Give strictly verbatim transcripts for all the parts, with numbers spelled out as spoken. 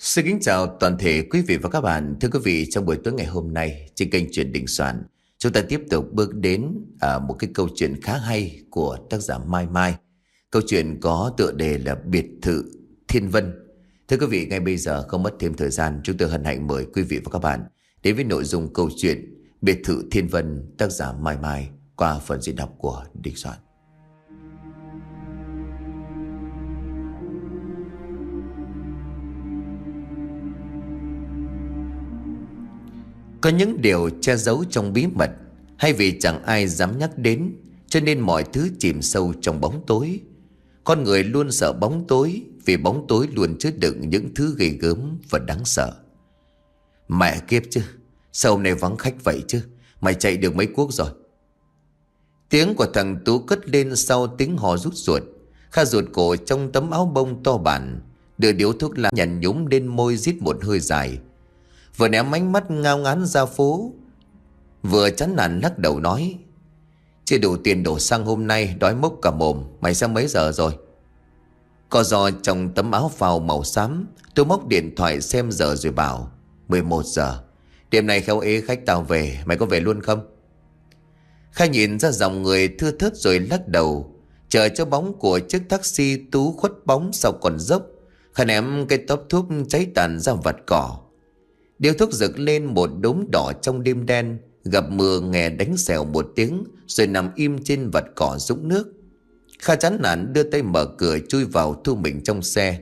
Xin kính chào toàn thể quý vị và các bạn. Thưa quý vị, trong buổi tối ngày hôm nay trên kênh Chuyện Đình Soạn, chúng ta tiếp tục bước đến à, một cái câu chuyện khá hay của tác giả Mai Mai. Câu chuyện có tựa đề là Biệt thự Thiên Vân. Thưa quý vị, ngay bây giờ không mất thêm thời gian, chúng tôi hân hạnh mời quý vị và các bạn đến với nội dung câu chuyện Biệt thự Thiên Vân, tác giả Mai Mai, qua phần diễn đọc của Đình Soạn. Có những điều che giấu trong bí mật, hay vì chẳng ai dám nhắc đến, cho nên mọi thứ chìm sâu trong bóng tối. Con người luôn sợ bóng tối, vì bóng tối luôn chứa đựng những thứ ghê gớm và đáng sợ. Mẹ kiếp chứ, sao hôm nay vắng khách vậy chứ? Mày chạy được mấy cuốc rồi? Tiếng của thằng Tú cất lên sau tiếng hò rút ruột. Kha ruột cổ trong tấm áo bông to bản, đưa điếu thuốc lá nhằn nhúm lên môi, rít một hơi dài. Vừa ném ánh mắt ngao ngán ra phố, vừa chán nản lắc đầu nói: chưa đủ tiền đổ xăng hôm nay, đói mốc cả mồm. Mày xem mấy giờ rồi? Co giò trong tấm áo phao màu xám, tôi móc điện thoại xem giờ rồi bảo: mười một giờ. Đêm nay khéo ế khách tao về, mày có về luôn không? Khai nhìn ra dòng người thưa thớt rồi lắc đầu, chờ cho bóng của chiếc taxi Tú khuất bóng sau con dốc. Khai ném cái tóp thuốc cháy tàn ra vạt cỏ. Điếu thuốc rực lên một đốm đỏ trong đêm đen, gặp mưa nghe đánh xèo một tiếng, rồi nằm im trên vạt cỏ rũng nước. Kha chán nản đưa tay mở cửa chui vào thu mình trong xe.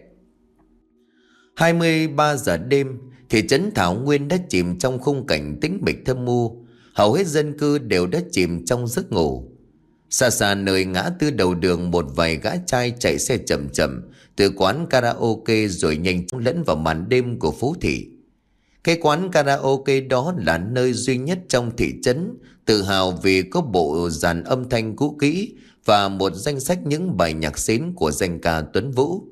hai mươi ba giờ đêm, thị trấn Thảo Nguyên đã chìm trong khung cảnh tĩnh mịch thâm u. Hầu hết dân cư đều đã chìm trong giấc ngủ. Xa xa nơi ngã tư đầu đường, một vài gã trai chạy xe chậm chậm từ quán karaoke rồi nhanh chóng lẫn vào màn đêm của phố thị. Cái quán karaoke đó là nơi duy nhất trong thị trấn tự hào vì có bộ dàn âm thanh cũ kỹ và một danh sách những bài nhạc xến của danh ca Tuấn Vũ.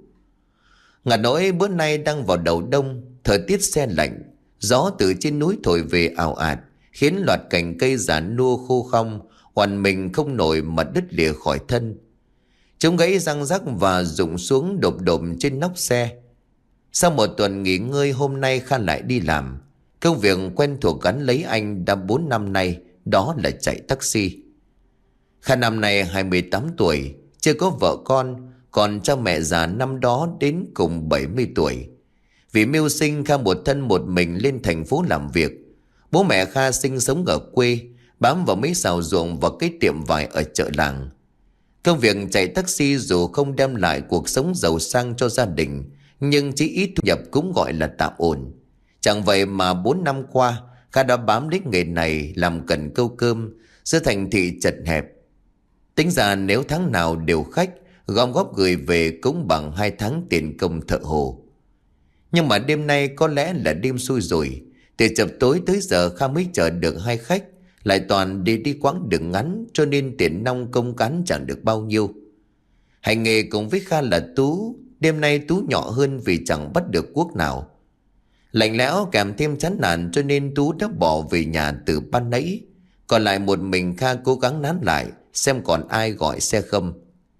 Ngặt nỗi bữa nay đang vào đầu đông, thời tiết se lạnh, gió từ trên núi thổi về ào ạt, khiến loạt cành cây già nua khô khong, oằn mình không nổi mà đứt lìa khỏi thân. Chúng gãy răng rắc và rụng xuống đột đột trên nóc xe. Sau một tuần nghỉ ngơi, hôm nay Kha lại đi làm. Công việc quen thuộc gắn lấy anh đã bốn năm nay, đó là chạy taxi. Kha năm nay hai mươi tám tuổi, chưa có vợ con, còn cha mẹ già năm đó đến cùng bảy mươi tuổi. Vì mưu sinh, Kha một thân một mình lên thành phố làm việc. Bố mẹ Kha sinh sống ở quê, bám vào mấy xào ruộng và cái tiệm vải ở chợ làng. Công việc chạy taxi dù không đem lại cuộc sống giàu sang cho gia đình, nhưng chỉ ít thu nhập cũng gọi là tạm ổn. Chẳng vậy mà bốn năm qua, Kha đã bám lấy nghề này làm cần câu cơm giữa thành thị chật hẹp. Tính ra nếu tháng nào đều khách, gom góp gửi về cũng bằng hai tháng tiền công thợ hồ. Nhưng mà đêm nay có lẽ là đêm xui rồi. Từ chập tối tới giờ Kha mới chờ được hai khách, lại toàn đi đi quãng đường ngắn, cho nên tiền nong công cán chẳng được bao nhiêu. Hành nghề cùng với Kha là Tú. Đêm nay Tú nhỏ hơn vì chẳng bắt được cuốc nào. Lạnh lẽo kèm thêm chán nản, cho nên Tú đã bỏ về nhà từ ban nãy. Còn lại một mình Kha cố gắng nán lại xem còn ai gọi xe không.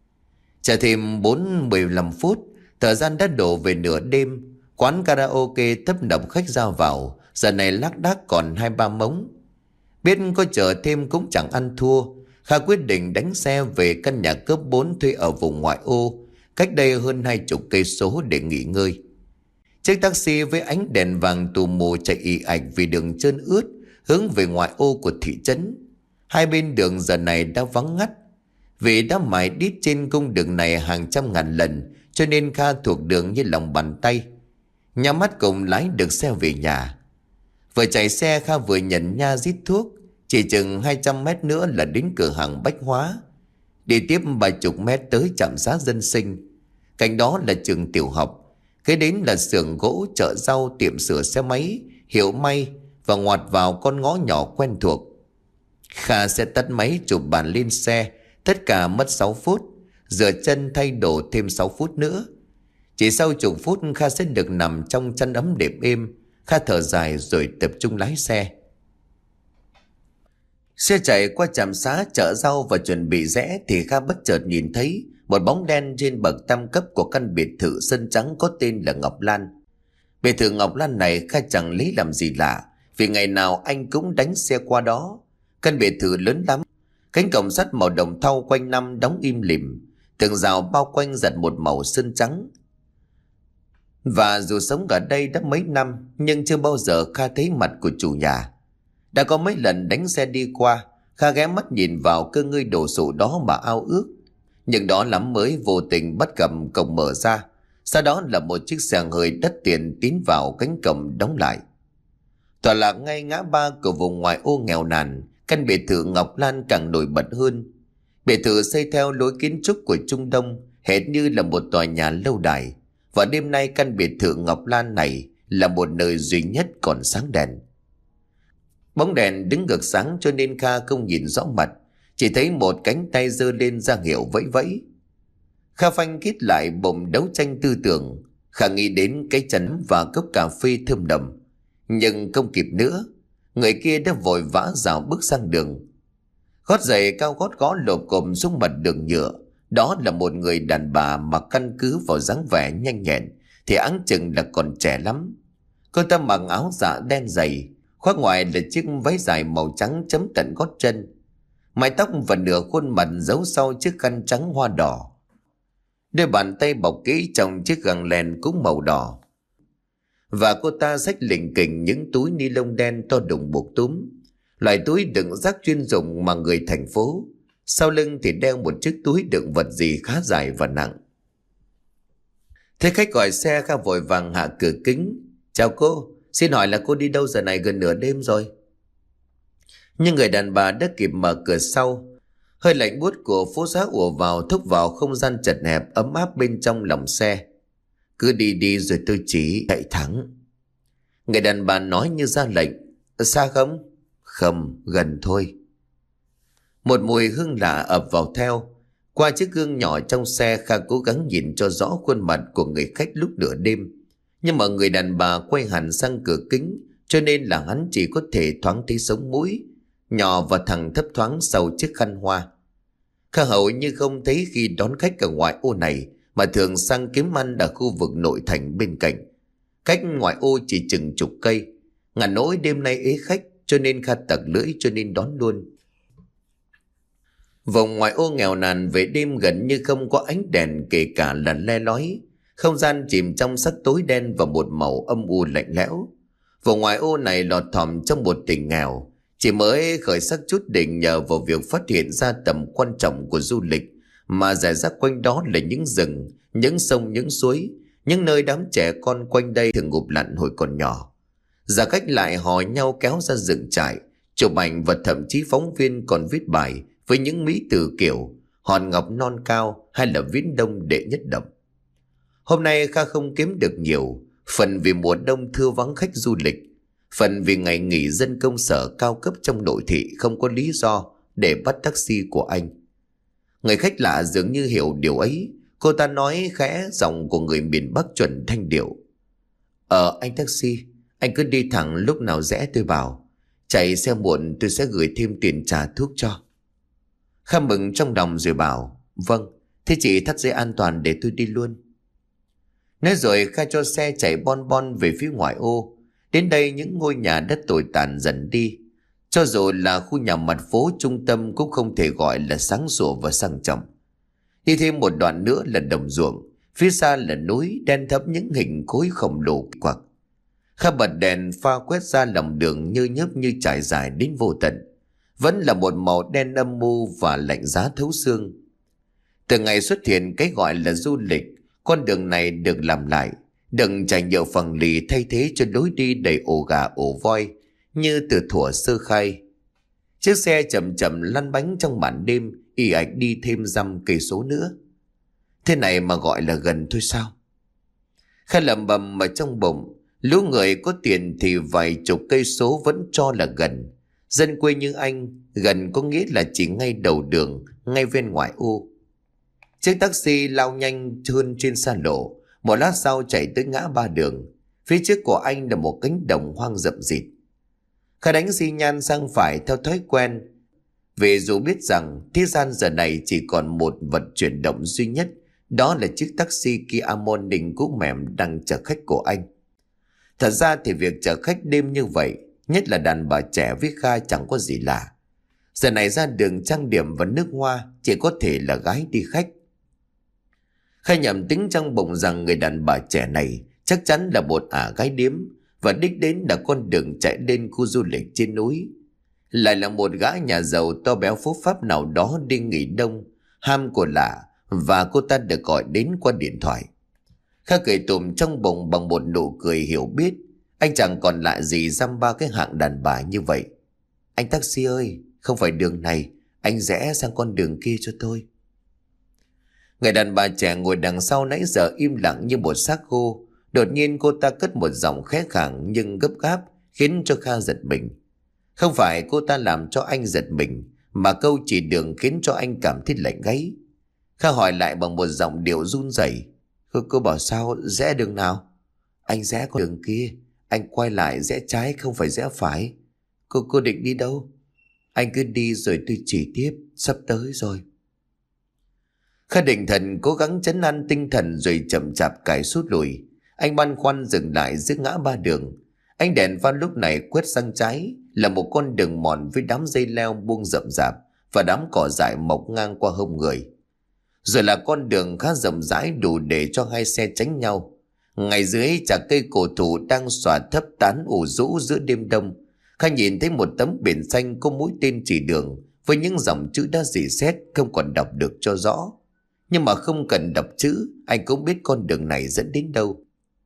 Chờ thêm bốn mười lăm phút, thời gian đã đổ về nửa đêm. Quán karaoke tấp nập khách ra vào, giờ này lác đác còn hai ba mống. Biết có chờ thêm cũng chẳng ăn thua, Kha quyết định đánh xe về căn nhà cấp bốn thuê ở vùng ngoại ô, cách đây hơn hai chục cây số để nghỉ ngơi. Chiếc taxi với ánh đèn vàng tù mù chạy ì ạch vì đường trơn ướt, hướng về ngoại ô của thị trấn. Hai bên đường giờ này đã vắng ngắt. Vì đã mài đít trên cung đường này hàng trăm ngàn lần, cho nên Kha thuộc đường như lòng bàn tay. Nhắm mắt cùng lái được xe về nhà. Vừa chạy xe, Kha vừa nhận nha rít thuốc. Chỉ chừng hai trăm mét nữa là đến cửa hàng bách hóa. Đi tiếp vài chục mét tới trạm xá dân sinh. Cạnh đó là trường tiểu học. Kế đến là xưởng gỗ, chợ rau, tiệm sửa xe máy, hiệu may, và ngoặt vào con ngõ nhỏ quen thuộc. Kha sẽ tắt máy chụp bàn lên xe. Tất cả mất sáu phút. Rửa chân thay đồ thêm sáu phút nữa. Chỉ sau chục phút Kha sẽ được nằm trong chăn ấm đệm êm. Kha thở dài rồi tập trung lái xe. Xe chạy qua trạm xá, chợ rau và chuẩn bị rẽ thì Kha bất chợt nhìn thấy một bóng đen trên bậc tam cấp của căn biệt thự sân trắng có tên là Ngọc Lan. Biệt thự Ngọc Lan này Kha chẳng lấy làm gì lạ, vì ngày nào anh cũng đánh xe qua đó. Căn biệt thự lớn lắm, cánh cổng sắt màu đồng thau quanh năm đóng im lìm, tường rào bao quanh giật một màu sơn trắng. Và dù sống ở đây đã mấy năm, nhưng chưa bao giờ Kha thấy mặt của chủ nhà. Đã có mấy lần đánh xe đi qua, Kha ghé mắt nhìn vào cơ ngơi đồ sộ đó mà ao ước. Nhưng đó lắm mới vô tình bắt gặp cổng mở ra, sau đó là một chiếc xe hơi đắt tiền tiến vào cánh cổng đóng lại. Tọa lạc ngay ngã ba của vùng ngoại ô nghèo nàn, căn biệt thự Ngọc Lan càng nổi bật hơn. Biệt thự xây theo lối kiến trúc của Trung Đông, hệt như là một tòa nhà lâu đài. Và đêm nay căn biệt thự Ngọc Lan này là một nơi duy nhất còn sáng đèn. Bóng đèn đứng ngược sáng cho nên Kha không nhìn rõ mặt, chỉ thấy một cánh tay giơ lên ra hiệu vẫy vẫy. Kha phanh kít lại bụng đấu tranh tư tưởng. Kha nghĩ đến cái chén và cốc cà phê thơm nồng, nhưng không kịp nữa. Người kia đã vội vã rảo bước sang đường. Gót giày cao gót gõ lộp cộp xuống mặt đường nhựa. Đó là một người đàn bà mà căn cứ vào dáng vẻ nhanh nhẹn thì áng chừng là còn trẻ lắm. Cô ta mặc áo dạ đen dày, khoác ngoài là chiếc váy dài màu trắng chấm tận gót chân. Mái tóc và nửa khuôn mặt giấu sau chiếc khăn trắng hoa đỏ. Đôi bàn tay bọc kỹ trong chiếc găng len cũng màu đỏ. Và cô ta xách lình kình những túi ni lông đen to đùng buộc túm, loại túi đựng rác chuyên dụng mà người thành phố. Sau lưng thì đeo một chiếc túi đựng vật gì khá dài và nặng. Thấy khách gọi xe, Kha vội vàng hạ cửa kính. Chào cô, xin hỏi là cô đi đâu giờ này gần nửa đêm rồi? Nhưng người đàn bà đã kịp mở cửa sau. Hơi lạnh buốt của phố giá ùa vào, thúc vào không gian chật hẹp ấm áp bên trong lòng xe. Cứ đi đi rồi tôi chỉ chạy thẳng. Người đàn bà nói như ra lệnh. Xa không? Không, gần thôi. Một mùi hương lạ ập vào theo. Qua chiếc gương nhỏ trong xe, Kha cố gắng nhìn cho rõ khuôn mặt của người khách lúc nửa đêm. Nhưng mà người đàn bà quay hẳn sang cửa kính, cho nên là hắn chỉ có thể thoáng thấy sống mũi nhỏ và thẳng thấp thoáng sau chiếc khăn hoa. Kha hầu như không thấy khi đón khách ở ngoại ô này, mà thường sang kiếm ăn ở khu vực nội thành bên cạnh. Cách ngoại ô chỉ chừng chục cây. Ngàn nỗi đêm nay ế khách, cho nên Kha tặc lưỡi cho nên đón luôn. Vùng ngoại ô nghèo nàn về đêm gần như không có ánh đèn, kể cả là le lói. Không gian chìm trong sắc tối đen và một màu âm u lạnh lẽo. Vùng ngoại ô này lọt thỏm trong một tỉnh nghèo, chỉ mới khởi sắc chút đỉnh nhờ vào việc phát hiện ra tầm quan trọng của du lịch, mà rải rác quanh đó là những rừng, những sông, những suối, những nơi đám trẻ con quanh đây thường ngụp lặn hồi còn nhỏ. Giả cách lại hò nhau kéo ra dựng trại, chụp ảnh, và thậm chí phóng viên còn viết bài với những mỹ từ kiểu hòn ngọc non cao hay là viễn đông đệ nhất đậm. Hôm nay Kha không kiếm được nhiều, phần vì mùa đông thưa vắng khách du lịch, phần vì ngày nghỉ dân công sở cao cấp trong nội thị không có lý do để bắt taxi của anh. Người khách lạ dường như hiểu điều ấy. Cô ta nói khẽ, giọng của người miền Bắc chuẩn thanh điệu. Ờ anh taxi, anh cứ đi thẳng, lúc nào rẽ tôi bảo. Chạy xe muộn tôi sẽ gửi thêm tiền trả thuốc cho. Kha mừng trong lòng rồi bảo. Vâng, thế chị thắt dây an toàn để tôi đi luôn. Nói rồi Kha cho xe chạy bon bon về phía ngoại ô. Đến đây những ngôi nhà đất tồi tàn dần đi. Cho dù là khu nhà mặt phố trung tâm cũng không thể gọi là sáng sủa và sang trọng. Đi thêm một đoạn nữa là đồng ruộng, phía xa là núi đen thẫm những hình khối khổng lồ quặc. Kha bật đèn pha quét ra lòng đường như nhấp như trải dài đến vô tận. Vẫn là một màu đen âm mưu và lạnh giá thấu xương. Từ ngày xuất hiện cái gọi là du lịch, con đường này được làm lại, đừng trải nhựa phẳng lì thay thế cho lối đi đầy ổ gà ổ voi như từ thuở sơ khai. Chiếc xe chậm chậm lăn bánh trong màn đêm, ì ạch đi thêm dăm cây số nữa. Thế này mà gọi là gần thôi sao? Kha lẩm bẩm ở trong bụng. Lũ người có tiền thì vài chục cây số vẫn cho là gần. Dân quê như anh, gần có nghĩa là chỉ ngay đầu đường, ngay bên ngoại ô. Chiếc taxi lao nhanh hơn trên xa lộ. Một lát sau chạy tới ngã ba đường. Phía trước của anh là một cánh đồng hoang rậm rịt. Kha đánh xi nhan sang phải theo thói quen, vì dù biết rằng thế gian giờ này chỉ còn một vật chuyển động duy nhất, đó là chiếc taxi Kia Morning cũ mềm đang chở khách của anh. Thật ra thì việc chở khách đêm như vậy, nhất là đàn bà trẻ với Kha chẳng có gì lạ. Giờ này ra đường trang điểm và nước hoa chỉ có thể là gái đi khách. Kha nhầm tính trong bụng rằng người đàn bà trẻ này chắc chắn là một ả gái điếm, và đích đến là con đường chạy lên khu du lịch trên núi. Lại là một gã nhà giàu to béo phú pháp nào đó đi nghỉ đông, ham của lạ, và cô ta được gọi đến qua điện thoại. Kha cười tủm trong bụng bằng một nụ cười hiểu biết. Anh chẳng còn lạ gì dăm ba cái hạng đàn bà như vậy. Anh taxi ơi, không phải đường này, anh rẽ sang con đường kia cho tôi. Người đàn bà trẻ ngồi đằng sau nãy giờ im lặng như một xác khô. Đột nhiên cô ta cất một giọng khẽ khàng nhưng gấp gáp, khiến cho Kha giật mình. Không phải cô ta làm cho anh giật mình, mà câu chỉ đường khiến cho anh cảm thấy lạnh gáy. Kha hỏi lại bằng một giọng điệu run rẩy. Cô, cô bảo sao rẽ đường nào? Anh rẽ con đường kia, anh quay lại rẽ trái không phải rẽ phải. Cô cô định đi đâu? Anh cứ đi rồi tôi chỉ tiếp, sắp tới rồi. Kha định thần cố gắng trấn an tinh thần rồi chậm chạp cải sút lùi. Anh băn khoăn dừng lại giữa ngã ba đường. Ánh đèn pha lúc này quét sang trái là một con đường mòn với đám dây leo buông rậm rạp và đám cỏ dại mọc ngang qua hông người. Rồi là con đường khá rộng rãi đủ để cho hai xe tránh nhau. Ngay dưới chả cây cổ thụ đang xòa thấp tán ủ rũ giữa đêm đông. Kha nhìn thấy một tấm biển xanh có mũi tên chỉ đường với những dòng chữ đã rỉ sét không còn đọc được cho rõ. Nhưng mà không cần đọc chữ, anh cũng biết con đường này dẫn đến đâu.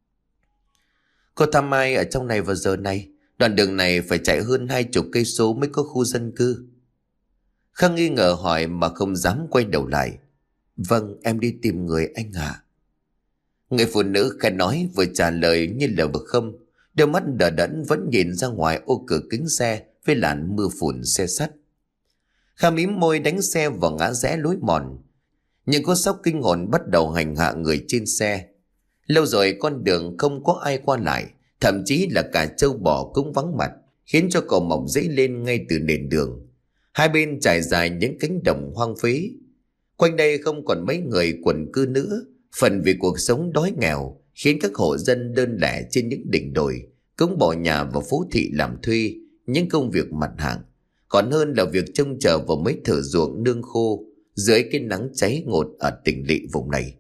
Cô thăm ai ở trong này vào giờ này? Đoạn đường này phải chạy hơn hai chục cây số mới có khu dân cư. Kha nghi ngờ hỏi mà không dám quay đầu lại. Vâng, em đi tìm người anh ạ. Người phụ nữ khẽ nói vừa trả lời như là vừa không. Đôi mắt đờ đẫn vẫn nhìn ra ngoài ô cửa kính xe với làn mưa phùn xe sắt. Kha mím môi đánh xe vào ngã rẽ lối mòn. Những cú sốc kinh hồn bắt đầu hành hạ người trên xe. Lâu rồi con đường không có ai qua lại, thậm chí là cả trâu bò cũng vắng mặt, khiến cho cỏ mọc dễ lên ngay từ nền đường. Hai bên trải dài những cánh đồng hoang phế. Quanh đây không còn mấy người quần cư nữa, phần vì cuộc sống đói nghèo khiến các hộ dân đơn lẻ trên những đỉnh đồi cũng bỏ nhà vào phố thị làm thuê những công việc mặt hàng, còn hơn là việc trông chờ vào mấy thửa ruộng nương khô dưới cái nắng cháy ngột ở tỉnh lỵ vùng này.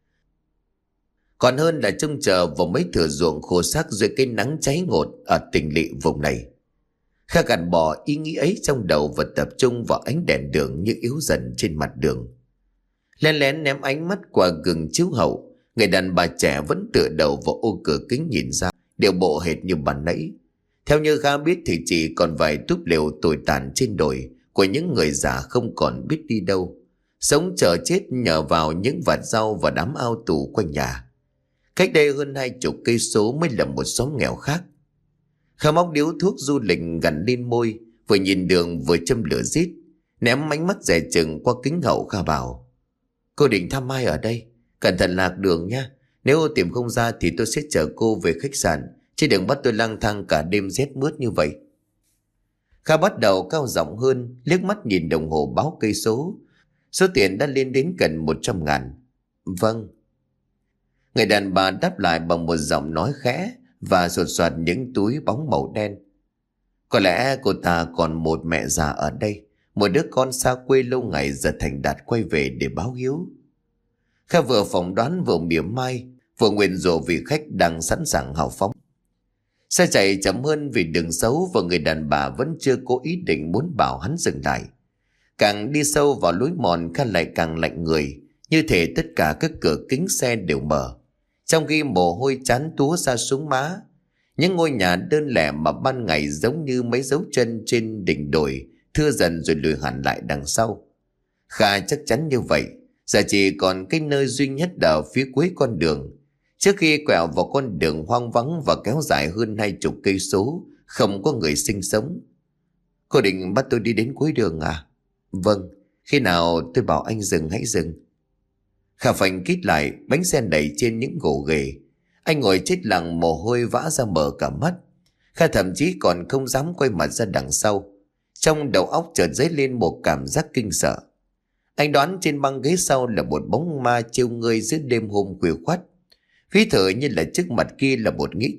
Còn hơn là trông chờ vào mấy thửa ruộng khô xác dưới cái nắng cháy ngột ở tỉnh lỵ vùng này. Kha gạt bỏ ý nghĩ ấy trong đầu và tập trung vào ánh đèn đường như yếu dần trên mặt đường. Lén lén ném ánh mắt qua gừng chiếu hậu, người đàn bà trẻ vẫn tựa đầu vào ô cửa kính nhìn ra, điệu bộ hệt như ban nãy. Theo như Kha biết thì chỉ còn vài túp lều tồi tàn trên đồi của những người già không còn biết đi đâu, sống chờ chết nhờ vào những vạt rau và đám ao tù quanh nhà. Cách đây hơn hai chục cây số mới là một xóm nghèo khác. Kha móc điếu thuốc du lịch gắn lên môi, vừa nhìn đường vừa châm lửa rít, ném ánh mắt dè chừng qua kính hậu. Kha bảo: Cô định thăm ai ở đây? Cẩn thận lạc đường nha. Nếu tìm không ra thì tôi sẽ chở cô về khách sạn, chứ đừng bắt tôi lang thang cả đêm rét mướt như vậy. Kha bắt đầu cao giọng hơn, liếc mắt nhìn đồng hồ báo cây số. Số tiền đã lên đến gần một trăm ngàn. Vâng. Người đàn bà đáp lại bằng một giọng nói khẽ và sột soạt những túi bóng màu đen. Có lẽ cô ta còn một mẹ già ở đây, một đứa con xa quê lâu ngày giờ thành đạt quay về để báo hiếu. Kha vừa phỏng đoán vừa mỉa mai, vừa nguyền rủa vị khách đang sẵn sàng hào phóng. Xe chạy chậm hơn vì đường xấu và người đàn bà vẫn chưa có ý định muốn bảo hắn dừng lại. Càng đi sâu vào lối mòn, Kha lại càng lạnh người, như thể tất cả các cửa kính xe đều mở, trong khi mồ hôi chán túa ra xuống má. Những ngôi nhà đơn lẻ mà ban ngày giống như mấy dấu chân trên đỉnh đồi thưa dần rồi lùi hẳn lại đằng sau. Kha chắc chắn như vậy, giờ chỉ còn cái nơi duy nhất ở phía cuối con đường, trước khi quẹo vào con đường hoang vắng và kéo dài hơn hai chục cây số, không có người sinh sống. Cô định bắt tôi đi đến cuối đường à? Vâng, khi nào tôi bảo anh dừng hãy dừng. Kha phanh kít lại, bánh xe đẩy trên những gồ ghề. Anh ngồi chết lặng, mồ hôi vã ra mờ cả mắt. Kha thậm chí còn không dám quay mặt ra đằng sau. Trong đầu óc chợt dấy lên một cảm giác kinh sợ. Anh đoán trên băng ghế sau là một bóng ma trêu ngươi giữa đêm hôm khuya khoắt. Phí thở như là trước mặt kia là một nghĩa trang,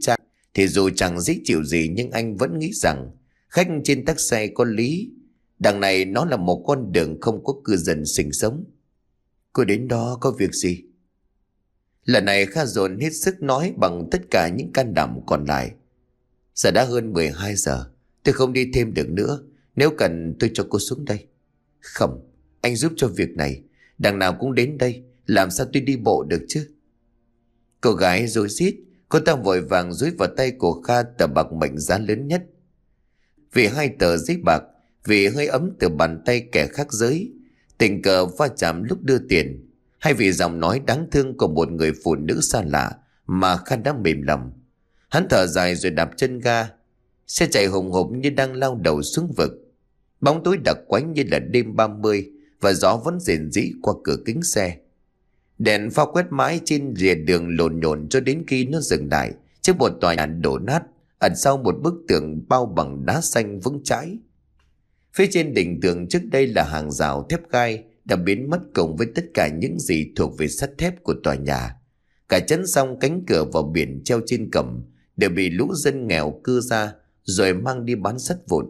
thì dù chẳng dễ chịu gì nhưng anh vẫn nghĩ rằng khách trên taxi có lý. Đằng này nó là một con đường không có cư dân sinh sống. Cô đến đó có việc gì? Lần này Kha dồn hết sức nói bằng tất cả những can đảm còn lại. Giờ đã hơn mười hai giờ, tôi không đi thêm được nữa. Nếu cần tôi cho cô xuống đây. Không, anh giúp cho việc này. Đằng nào cũng đến đây, làm sao tôi đi bộ được chứ? Cô gái rối rít, cô ta vội vàng dúi vào tay của Kha tờ bạc mệnh giá lớn nhất. Vì hai tờ giấy bạc, vì hơi ấm từ bàn tay kẻ khác giới, tình cờ va chạm lúc đưa tiền, hay vì giọng nói đáng thương của một người phụ nữ xa lạ mà Kha đã mềm lòng. Hắn thở dài rồi đạp chân ga. Xe chạy hùng hục như đang lao đầu xuống vực. Bóng tối đặc quánh như là đêm ba mươi, và gió vẫn rền rĩ qua cửa kính xe. Đèn pha quét mãi trên rìa đường lộn nhộn cho đến khi nó dừng lại trước một tòa nhà đổ nát ẩn sau một bức tường bao bằng đá xanh vững chãi. Phía trên đỉnh tường trước đây là hàng rào thép gai đã biến mất cùng với tất cả những gì thuộc về sắt thép của tòa nhà. Cả chắn song cánh cửa vào biển treo trên cổng đều bị lũ dân nghèo cưa ra rồi mang đi bán sắt vụn.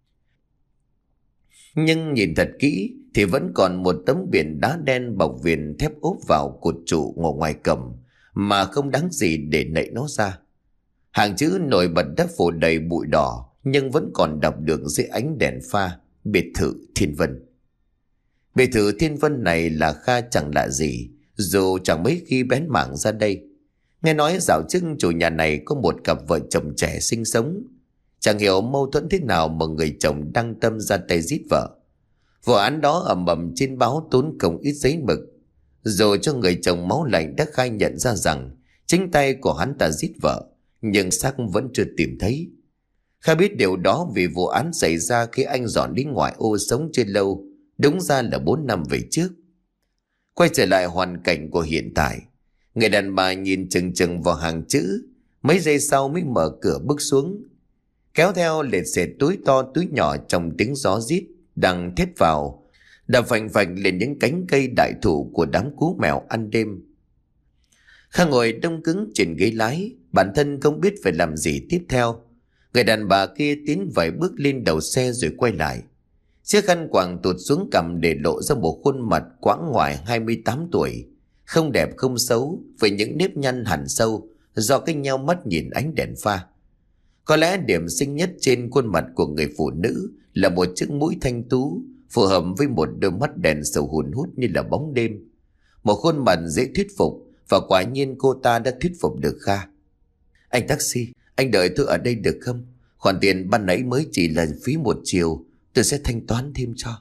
Nhưng nhìn thật kỹ thì vẫn còn một tấm biển đá đen bọc viền thép ốp vào cột trụ ngồi ngoài cổng mà không đáng gì để nạy nó ra. Hàng chữ nổi bật đã phủ đầy bụi đỏ nhưng vẫn còn đọc được dưới ánh đèn pha: biệt thự Thiên Vân. Biệt thự Thiên Vân này là Kha chẳng lạ gì, dù chẳng mấy khi bén mảng ra đây. Nghe nói dạo trước chủ nhà này có một cặp vợ chồng trẻ sinh sống. Chẳng hiểu mâu thuẫn thế nào mà người chồng đăng tâm ra tay giết vợ. Vụ án đó ầm ầm trên báo tốn không ít giấy mực. Rồi cho người chồng máu lạnh đã khai nhận ra rằng chính tay của hắn ta giết vợ, nhưng xác vẫn chưa tìm thấy. Kha biết điều đó vì vụ án xảy ra khi anh dọn đến ngoại ô sống chưa lâu, đúng ra là bốn năm về trước. Quay trở lại hoàn cảnh của hiện tại, người đàn bà nhìn chừng chừng vào hàng chữ, mấy giây sau mới mở cửa bước xuống. Kéo theo lệt xệt túi to túi nhỏ trong tiếng gió rít đang thét vào, đập phành phành lên những cánh cây đại thụ của đám cú mèo ăn đêm. Kha ngồi đông cứng trên ghế lái, bản thân không biết phải làm gì tiếp theo. Người đàn bà kia tiến vài bước lên đầu xe rồi quay lại. Chiếc khăn quàng tụt xuống cằm để lộ ra một khuôn mặt quãng ngoài hai mươi tám tuổi, không đẹp không xấu, với những nếp nhăn hằn sâu do cái nheo mắt nhìn ánh đèn pha. Có lẽ điểm xinh nhất trên khuôn mặt của người phụ nữ là một chiếc mũi thanh tú phù hợp với một đôi mắt đèn sầu hun hút như là bóng đêm. Một khuôn mặt dễ thuyết phục, và quả nhiên cô ta đã thuyết phục được Kha. Anh taxi, anh đợi tôi ở đây được không? Khoản tiền ban nãy mới chỉ là phí một chiều, tôi sẽ thanh toán thêm cho.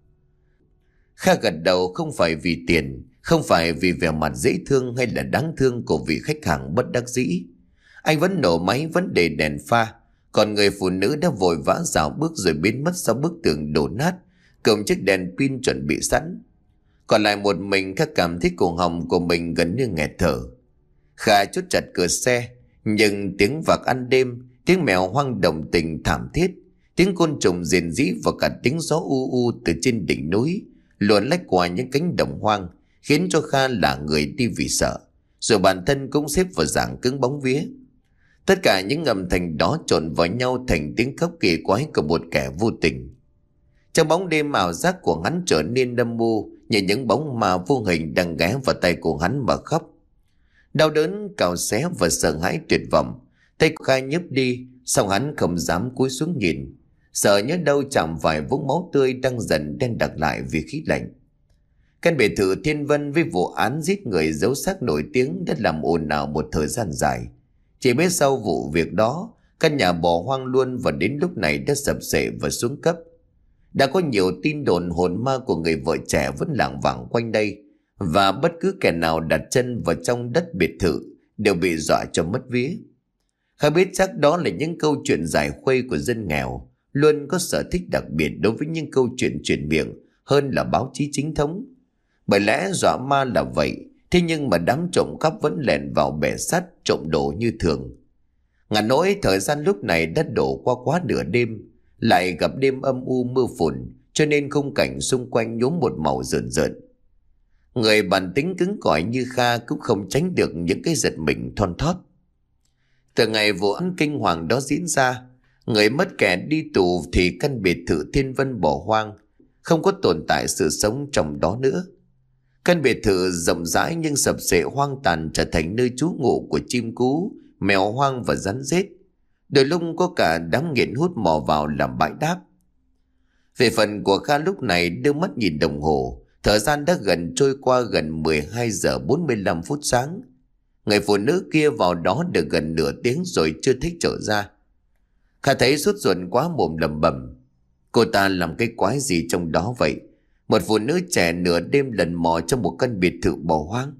Kha gật đầu, không phải vì tiền, không phải vì vẻ mặt dễ thương hay là đáng thương của vị khách hàng bất đắc dĩ. Anh vẫn nổ máy, vẫn để đèn pha, còn người phụ nữ đã vội vã rảo bước rồi biến mất sau bức tường đổ nát, cầm chiếc đèn pin chuẩn bị sẵn. Còn lại một mình, Kha cảm thấy cổ họng của mình gần như nghẹt thở. Kha chốt chặt cửa xe, nhưng tiếng vạc ăn đêm, tiếng mèo hoang đồng tình thảm thiết, tiếng côn trùng rền rĩ và cả tiếng gió u u từ trên đỉnh núi luồn lách qua những cánh đồng hoang khiến cho Kha lả người đi vì sợ, rồi bản thân cũng xếp vào dạng cứng bóng vía. Tất cả những âm thanh đó trộn vào nhau thành tiếng khóc kỳ quái của một kẻ vô tình. Trong bóng đêm, ảo giác của hắn trở nên âm mưu như những bóng ma vô hình đang ghé vào tay của hắn mà khóc. Đau đớn, cào xé và sợ hãi tuyệt vọng, tay Kha nhấp đi, song hắn không dám cúi xuống nhìn, sợ nhớ đâu chạm phải vũng máu tươi đang dần đen đặc lại vì khí lạnh. Căn biệt thự Thiên Vân với vụ án giết người giấu xác nổi tiếng đã làm ồn ào một thời gian dài. Chỉ biết sau vụ việc đó, căn nhà bỏ hoang luôn và đến lúc này đã sập xệ và xuống cấp. Đã có nhiều tin đồn hồn ma của người vợ trẻ vẫn lảng vảng quanh đây, và bất cứ kẻ nào đặt chân vào trong đất biệt thự đều bị dọa cho mất vía. Kha biết chắc đó là những câu chuyện giải khuây của dân nghèo, luôn có sở thích đặc biệt đối với những câu chuyện truyền miệng hơn là báo chí chính thống. Bởi lẽ dọa ma là vậy, thế nhưng mà đám trộm cắp vẫn lẻn vào bè sắt trộm đồ như thường. Ngả nỗi thời gian lúc này đã đổ qua quá nửa đêm, lại gặp đêm âm u mưa phùn, cho nên khung cảnh xung quanh nhuốm một màu rợn rợn. Người bản tính cứng cỏi như Kha cũng không tránh được những cái giật mình thon thót. Từ ngày vụ án kinh hoàng đó diễn ra, người mất kẻ đi tù, thì căn biệt thự Thiên Vân bỏ hoang, không có tồn tại sự sống trong đó nữa. Căn biệt thự rộng rãi nhưng sập xệ hoang tàn, trở thành nơi trú ngụ của chim cú, mèo hoang và rắn rết. Đôi lúc có cả đám nghiện hút mò vào làm bãi đáp. Về phần của Kha lúc này đưa mắt nhìn đồng hồ, thời gian đã gần trôi qua gần mười hai giờ bốn mươi lăm phút sáng. Người phụ nữ kia vào đó được gần nửa tiếng rồi chưa thích trở ra. Kha thấy sốt ruột quá, mồm lẩm bẩm: cô ta làm cái quái gì trong đó vậy? Một phụ nữ trẻ nửa đêm lần mò trong một căn biệt thự bỏ hoang.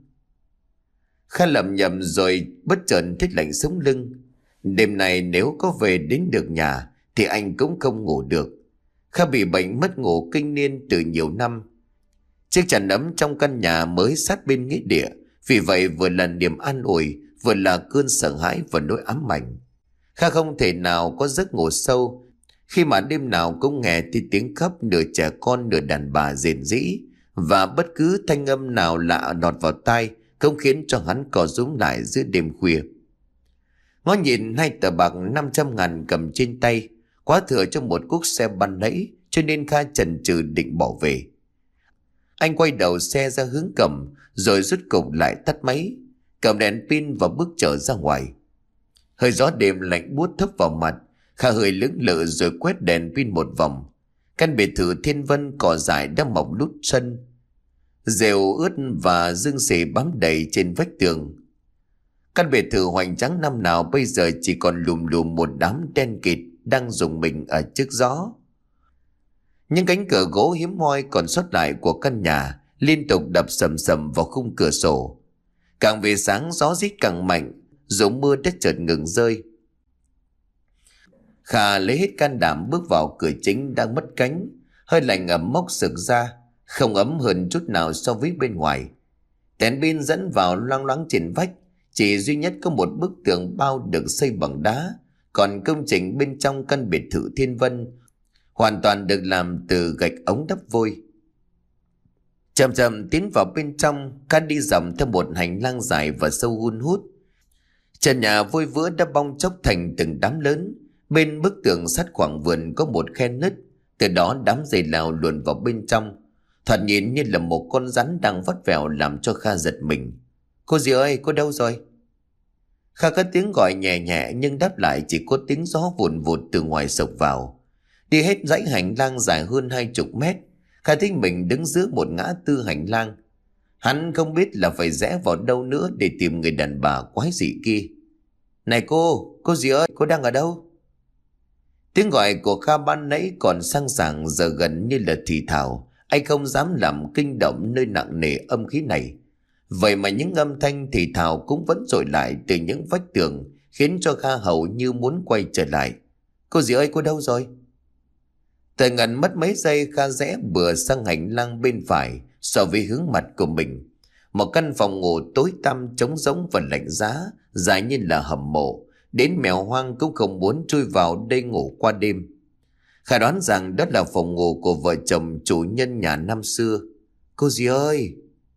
Kha lẩm nhẩm rồi bất chợt thấy lạnh sống lưng. Đêm này nếu có về đến được nhà thì anh cũng không ngủ được. Kha bị bệnh mất ngủ kinh niên từ nhiều năm. Chiếc chăn ấm trong căn nhà mới sát bên nghĩa địa, vì vậy vừa là niềm an ủi, vừa là cơn sợ hãi và nỗi ám ảnh. Kha không thể nào có giấc ngủ sâu khi mà đêm nào cũng nghe thấy tiếng khóc, nửa trẻ con nửa đàn bà rền rĩ, và bất cứ thanh âm nào lạ đọt vào tai không khiến cho hắn co rúm lại giữa đêm khuya. Ngó nhìn hai tờ bạc năm trăm ngàn cầm trên tay, quá thừa cho một cuốc xe ban nãy, cho nên Kha chần chừ định bỏ về. Anh quay đầu xe ra hướng cầm, rồi rút cục lại tắt máy, cầm đèn pin và bước trở ra ngoài. Hơi gió đêm lạnh buốt thốc vào mặt, Kha hơi lưỡng lự rồi quét đèn pin một vòng. Căn biệt thự Thiên Vân cỏ dại đã mọc lút sân, rêu ướt và dương xì bám đầy trên vách tường. Căn biệt thự hoành tráng năm nào bây giờ chỉ còn lùm lùm một đám đen kịt đang rùng mình ở trước gió. Những cánh cửa gỗ hiếm hoi còn sót lại của căn nhà liên tục đập sầm sầm vào khung cửa sổ. Càng về sáng gió rít càng mạnh, dù mưa đã chợt ngừng rơi. Kha lấy hết can đảm bước vào cửa chính đang mất cánh. Hơi lạnh ẩm mốc sực ra, không ấm hơn chút nào so với bên ngoài. Đèn pin dẫn vào loang loáng trên vách, chỉ duy nhất có một bức tường bao được xây bằng đá, còn công trình bên trong căn biệt thự Thiên Vân hoàn toàn được làm từ gạch ống đắp vôi. Chậm chậm tiến vào bên trong, Kha đi dọc theo một hành lang dài và sâu hun hút. Trần nhà vôi vữa đã bong chóc thành từng đám lớn. Bên bức tường sát khoảng vườn có một khe nứt, từ đó đám dây leo luồn vào bên trong, thoạt nhìn như là một con rắn đang vắt vẻo, làm cho Kha giật mình. Cô dì ơi, cô đâu rồi? Kha có tiếng gọi nhẹ nhẹ, nhưng đáp lại chỉ có tiếng gió vùn vụt từ ngoài sộc vào. Đi hết dãy hành lang dài hơn hai chục mét, Kha thấy mình đứng giữa một ngã tư hành lang. Hắn không biết là phải rẽ vào đâu nữa để tìm người đàn bà quái dị kia. Này cô, cô dì ơi, cô đang ở đâu? Tiếng gọi của Kha ban nãy còn sang sảng, giờ gần như là thì thào. Anh không dám làm kinh động nơi nặng nề âm khí này. Vậy mà những âm thanh thì thào cũng vẫn dội lại từ những vách tường, khiến cho Kha hầu như muốn quay trở lại. Cô dì ơi, cô đâu rồi? Thời ngần mất mấy giây, Kha rẽ bừa sang hành lang bên phải so với hướng mặt của mình. Một căn phòng ngủ tối tăm, trống rỗng và lạnh giá, dài như là hầm mộ. Đến mèo hoang cũng không muốn chui vào đây ngủ qua đêm. Kha đoán rằng đó là phòng ngủ của vợ chồng chủ nhân nhà năm xưa. Cô dì ơi!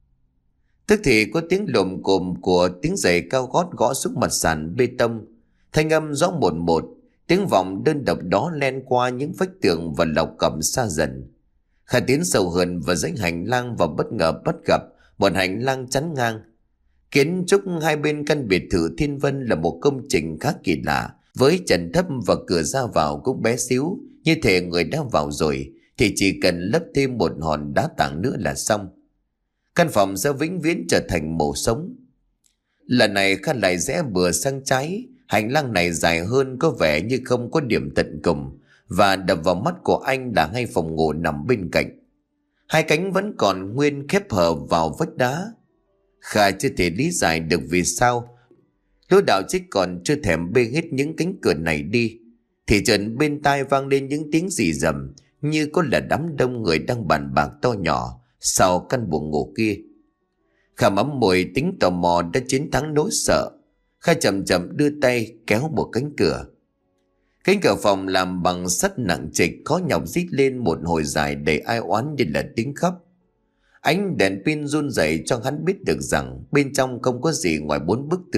Tức thì có tiếng lồm cồm của tiếng giày cao gót gõ xuống mặt sàn bê tông. Thanh âm rõ một một, tiếng vọng đơn độc đó len qua những vách tường và lọc cẩm xa dần. Kha tiến sâu hơn vào dãy hành lang và bất ngờ bắt gặp một hành lang chắn ngang. Kiến trúc hai bên căn biệt thự Thiên Vân là một công trình khá kỳ lạ, với trần thấp và cửa ra vào cũng bé xíu, như thể người đã vào rồi thì chỉ cần lấp thêm một hòn đá tảng nữa là xong. Căn phòng sẽ vĩnh viễn trở thành mồ sống. Lần này Kha lại rẽ bừa sang trái. Hành lang này dài hơn, có vẻ như không có điểm tận cùng, và đập vào mắt của anh là hai phòng ngủ nằm bên cạnh. Hai cánh vẫn còn nguyên khép hờ vào vách đá. Kha chưa thể lý giải được vì sao Lỗ Đạo Trích còn chưa thèm bê hết những cánh cửa này đi, thì chợt bên tai vang lên những tiếng rì rầm, như có là đám đông người đang bàn bạc to nhỏ sau căn buồng ngủ kia. Kha mắm môi, tính tò mò đã chiến thắng nỗi sợ. Kha chậm chậm đưa tay kéo một cánh cửa. Cánh cửa phòng làm bằng sắt nặng trịch, khó nhọc rít lên một hồi dài đầy ai oán như là tiếng khóc. Ánh đèn pin run rẩy cho hắn biết được rằng bên trong không có gì ngoài bốn bức tường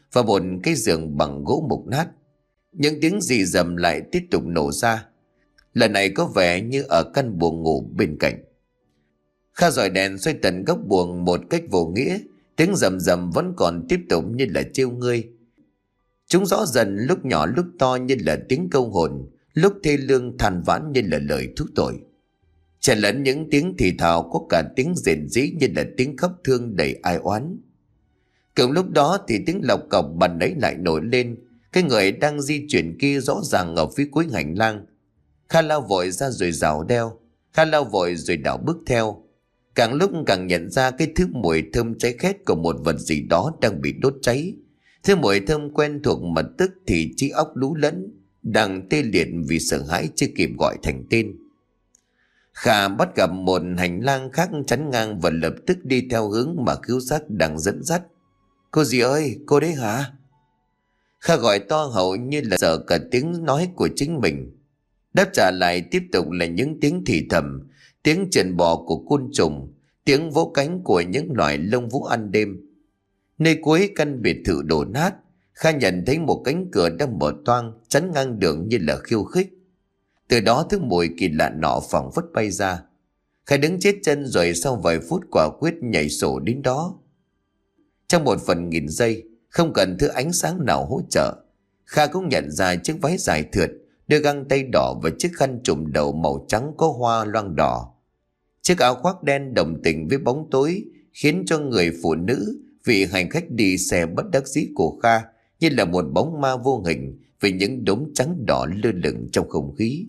và một cái giường bằng gỗ mục nát. Những tiếng rì rầm lại tiếp tục nổ ra. Lần này có vẻ như ở căn buồng ngủ bên cạnh. Kha dọi đèn xoay tận góc buồng một cách vô nghĩa. Tiếng rầm rầm vẫn còn tiếp tục như là trêu ngươi. Chúng rõ dần, lúc nhỏ lúc to như là tiếng câu hồn, lúc thê lương than vãn như là lời thú tội. Chèn lẫn những tiếng thì thào có cả tiếng rền rĩ như là tiếng khóc thương đầy ai oán. Cùng lúc đó thì tiếng lọc cọc bàn ấy lại nổi lên. Cái người đang di chuyển kia rõ ràng ở phía cuối hành lang. Kha lao vội ra rồi rào đeo. Kha lao vội rồi đảo bước theo. Càng lúc càng nhận ra cái thứ mùi thơm cháy khét của một vật gì đó đang bị đốt cháy. Thứ mùi thơm quen thuộc mà tức thì trí óc lú lẫn, đang tê liệt vì sợ hãi chưa kịp gọi thành tên. Kha bắt gặp một hành lang khác chắn ngang và lập tức đi theo hướng mà cứu giác đang dẫn dắt. Cô dì ơi, cô đấy hả? Kha gọi to hầu như là sợ cả tiếng nói của chính mình. Đáp trả lại tiếp tục là những tiếng thì thầm, tiếng trườn bò của côn trùng, tiếng vỗ cánh của những loài lông vũ ăn đêm. Nơi cuối căn biệt thự đổ nát, Kha nhận thấy một cánh cửa đang mở toang chắn ngang đường như là khiêu khích. Từ đó thứ mùi kỳ lạ nọ phảng phất bay ra. Kha đứng chết chân rồi sau vài phút quả quyết nhảy sổ đến đó. Trong một phần nghìn giây, không cần thứ ánh sáng nào hỗ trợ, Kha cũng nhận ra chiếc váy dài thượt, đôi găng tay đỏ và chiếc khăn trùm đầu màu trắng có hoa loang đỏ. Chiếc áo khoác đen đồng tình với bóng tối khiến cho người phụ nữ vị hành khách đi xe bất đắc dĩ của Kha như là một bóng ma vô hình với những đốm trắng đỏ lơ lửng trong không khí.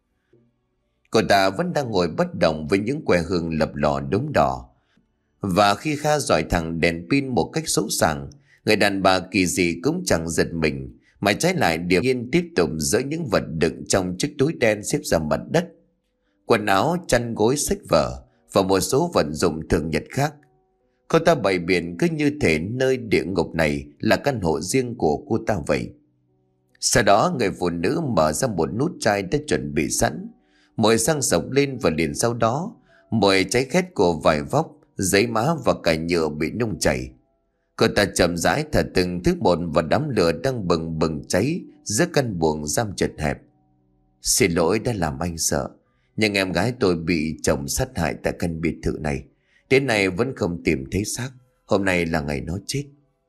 Cô ta vẫn đang ngồi bất động với những que hương lập lò đốm đỏ. Và khi Kha dọi thẳng đèn pin một cách sỗ sàng, người đàn bà kỳ dị cũng chẳng giật mình, mà trái lại điềm nhiên tiếp tục dỡ những vật đựng trong chiếc túi đen xếp ra mặt đất. Quần áo, chăn gối, sách vở và một số vật dụng thường nhật khác. Cô ta bày biện cứ như thể nơi địa ngục này là căn hộ riêng của cô ta vậy. Sau đó người phụ nữ mở ra một nút chai đã chuẩn bị sẵn, mồi xăng sộc lên và liền sau đó mồi cháy khét của vải vóc, giấy má và cả nhựa bị nung chảy. Cô ta chậm rãi thả từng thứ một vào đám lửa đang bừng bừng cháy giữa căn buồng giam chật hẹp. Xin lỗi đã làm anh sợ, nhưng em gái tôi bị chồng sát hại tại căn biệt thự này. Đến nay vẫn không tìm thấy xác. Hôm nay là ngày nó chết.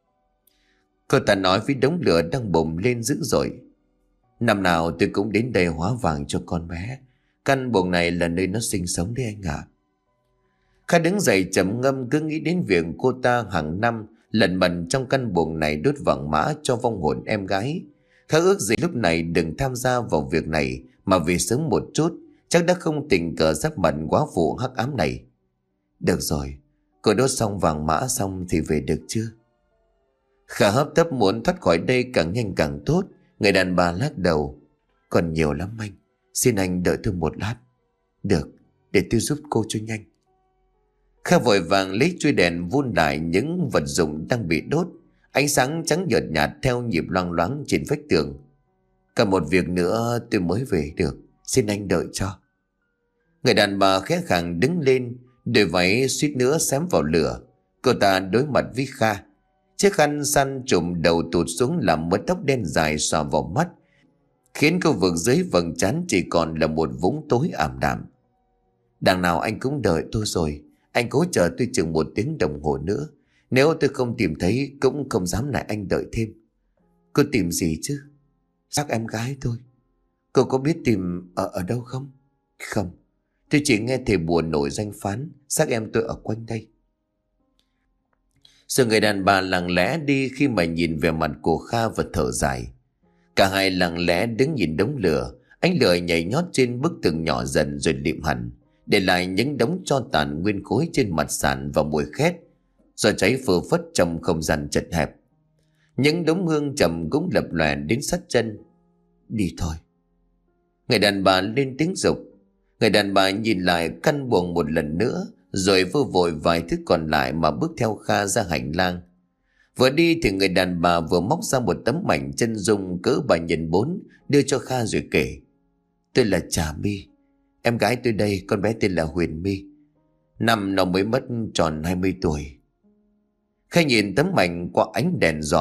Cô ta nói với đống lửa đang bùng lên dữ dội. Năm nào tôi cũng đến đây hóa vàng cho con bé. Căn buồng này là nơi nó sinh sống đấy anh ạ. À. Kha đứng dậy trầm ngâm, cứ nghĩ đến việc cô ta hàng năm lần mần trong căn buồng này đốt vàng mã cho vong hồn em gái. Kha ước gì lúc này đừng tham gia vào việc này, mà vì sớm một chút chắc đã không tình cờ giáp mặt quá phụ hắc ám này. Được rồi, cô đốt xong vàng mã xong thì về được chưa? Kha hấp tấp muốn thoát khỏi đây càng nhanh càng tốt. Người đàn bà lắc đầu. Còn nhiều lắm anh, xin anh đợi tôi một lát. Được, để tôi giúp cô cho nhanh. Kha vội vàng lấy chuôi đèn vun lại những vật dụng đang bị đốt. Ánh sáng trắng nhợt nhạt theo nhịp loang loáng trên vách tường. Còn một việc nữa tôi mới về được, xin anh đợi cho. Người đàn bà khẽ khàng đứng lên, đôi váy suýt nữa xém vào lửa. Cô ta đối mặt với Kha. Chiếc khăn săn trùm đầu tụt xuống làm mớ tóc đen dài xòa vào mắt, khiến khu vực dưới vầng trán chỉ còn là một vũng tối ảm đạm. Đằng nào anh cũng đợi tôi rồi. Anh cố chờ tôi chừng một tiếng đồng hồ nữa. Nếu tôi không tìm thấy cũng không dám lại anh đợi thêm. Cô tìm gì chứ? Xác em gái tôi. Cô có biết tìm ở ở đâu không? Không, tôi chỉ nghe thầy bùa nổi danh phán xác em tôi ở quanh đây. Rồi người đàn bà lặng lẽ đi khi mà nhìn về mặt của Kha và thở dài. Cả hai lặng lẽ đứng nhìn đống lửa. Ánh lửa nhảy nhót trên bức tường nhỏ dần rồi lịm hẳn, để lại những đống tro tàn nguyên khối trên mặt sàn và mùi khét do cháy phơ phất trong không gian chật hẹp. Những đống hương trầm cũng lập lòe đến sát chân. Đi thôi. Người đàn bà lên tiếng dục. Người đàn bà nhìn lại căn buồng một lần nữa, rồi vơ vội vài thứ còn lại mà bước theo Kha ra hành lang. Vừa đi thì người đàn bà vừa móc ra một tấm mảnh chân dung cỡ ba nhân bốn đưa cho Kha rồi kể. Tôi là Trà My. Em gái tôi đây, con bé tên là Huyền My. Năm nó mới mất tròn hai mươi tuổi. Kha nhìn tấm mảnh qua ánh đèn rọi,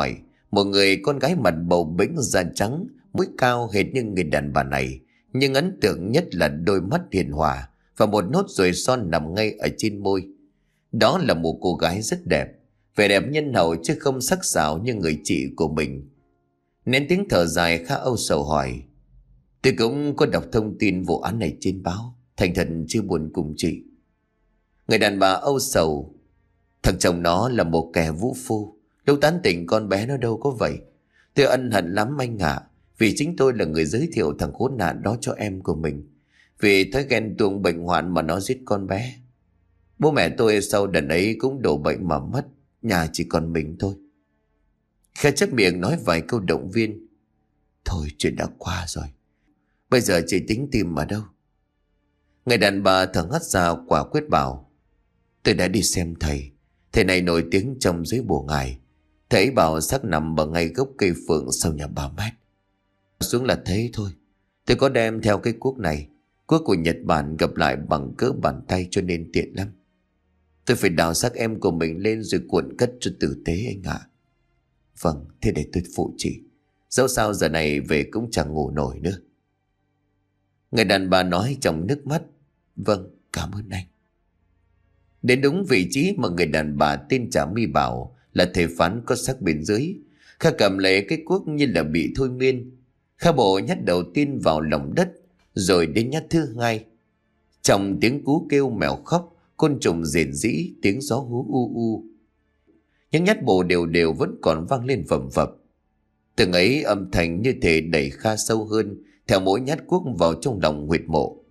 Một người con gái mặt bầu bĩnh da trắng, mũi cao hệt như người đàn bà này, nhưng ấn tượng nhất là đôi mắt hiền hòa và một nốt ruồi son nằm ngay ở trên môi. Đó là một cô gái rất đẹp, vẻ đẹp nhân hậu chứ không sắc sảo như người chị của mình. Nén tiếng thở dài, Kha âu sầu hỏi: tôi cũng có đọc thông tin vụ án này trên báo, thành thật chưa buồn cùng chị. Người đàn bà âu sầu: thằng chồng nó là một kẻ vũ phu, đâu tán tỉnh con bé nó đâu có vậy. Tôi ân hận lắm anh ạ, à, vì chính tôi là người giới thiệu thằng khốn nạn đó cho em của mình. Vì thói ghen tuông bệnh hoạn mà nó giết con bé. Bố mẹ tôi sau đợt ấy cũng đổ bệnh mà mất, nhà chỉ còn mình thôi. Kha chép miệng nói vài câu động viên: thôi chuyện đã qua rồi, bây giờ chị tính tìm ở đâu? Người đàn bà thở hắt ra quả quyết bảo: tôi đã đi xem thầy. Thầy này nổi tiếng trong giới bùa ngải. Thầy bảo xác nằm ở ngay gốc cây phượng sau nhà ba mét. Xuống là thấy thôi. Tôi có đem theo cái cuốc này, cuốc của Nhật Bản, gặp lại bằng cỡ bàn tay cho nên tiện lắm. Tôi phải đào xác em của mình lên rồi cuộn cất cho tử tế anh ạ. Vâng, thế để tôi phụ chị. Dẫu sao giờ này về cũng chẳng ngủ nổi nữa. Người đàn bà nói trong nước mắt: vâng, cảm ơn anh. Đến đúng vị trí mà người đàn bà tên Trà My bảo là thầy phán có xác bên dưới, Kha cầm lấy cái cuốc như là bị thôi miên. Kha bộ nhát đầu tiên vào lòng đất, rồi đến nhát thứ hai. Trong tiếng cú kêu mèo khóc, côn trùng rền rĩ, tiếng gió hú u u, những nhát bổ đều đều vẫn còn vang lên vầm vập. Từng ấy âm thanh như thể đẩy Kha sâu hơn theo mỗi nhát cuốc vào trong lòng huyệt mộ.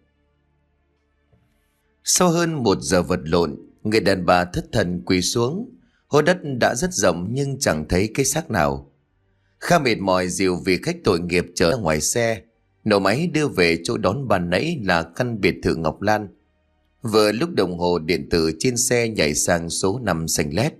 Sau hơn một giờ vật lộn, người đàn bà thất thần quỳ xuống. Hố đất đã rất rộng nhưng chẳng thấy cái xác nào. Kha mệt mỏi dìu vị khách tội nghiệp trở ra ngoài xe, nổ máy đưa về chỗ đón ban nãy là căn biệt thự Ngọc Lan. Vừa lúc đồng hồ điện tử trên xe nhảy sang số năm xanh lét.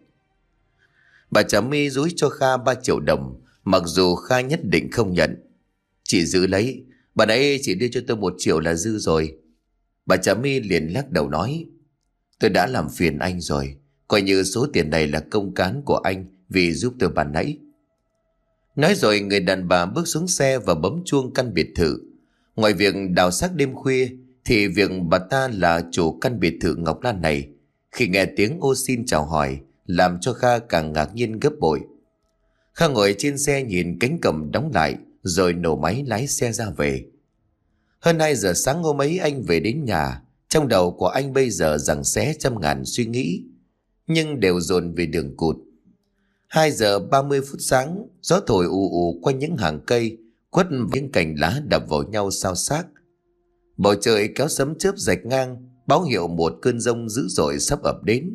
Bà Trà My dúi cho Kha ba triệu đồng, mặc dù Kha nhất định không nhận. Chị giữ lấy, bà nãy chị đưa cho tôi một triệu là dư rồi. Bà Trà My liền lắc đầu nói: tôi đã làm phiền anh rồi, coi như số tiền này là công cán của anh vì giúp tôi ban nãy. Nói rồi người đàn bà bước xuống xe và bấm chuông căn biệt thự. Ngoài việc đào xác đêm khuya thì việc bà ta là chủ căn biệt thự Ngọc Lan này, khi nghe tiếng ô xin chào hỏi, làm cho Kha càng ngạc nhiên gấp bội. Kha ngồi trên xe nhìn cánh cổng đóng lại rồi nổ máy lái xe ra về. Hơn hai giờ sáng hôm ấy anh về đến nhà. Trong đầu của anh bây giờ giằng xé trăm ngàn suy nghĩ, nhưng đều dồn về đường cụt. Hai giờ ba mươi phút sáng, gió thổi ù ù qua những hàng cây, quất những cành lá đập vào nhau xao xác. Bầu trời kéo sấm chớp rạch ngang, báo hiệu một cơn giông dữ dội sắp ập đến.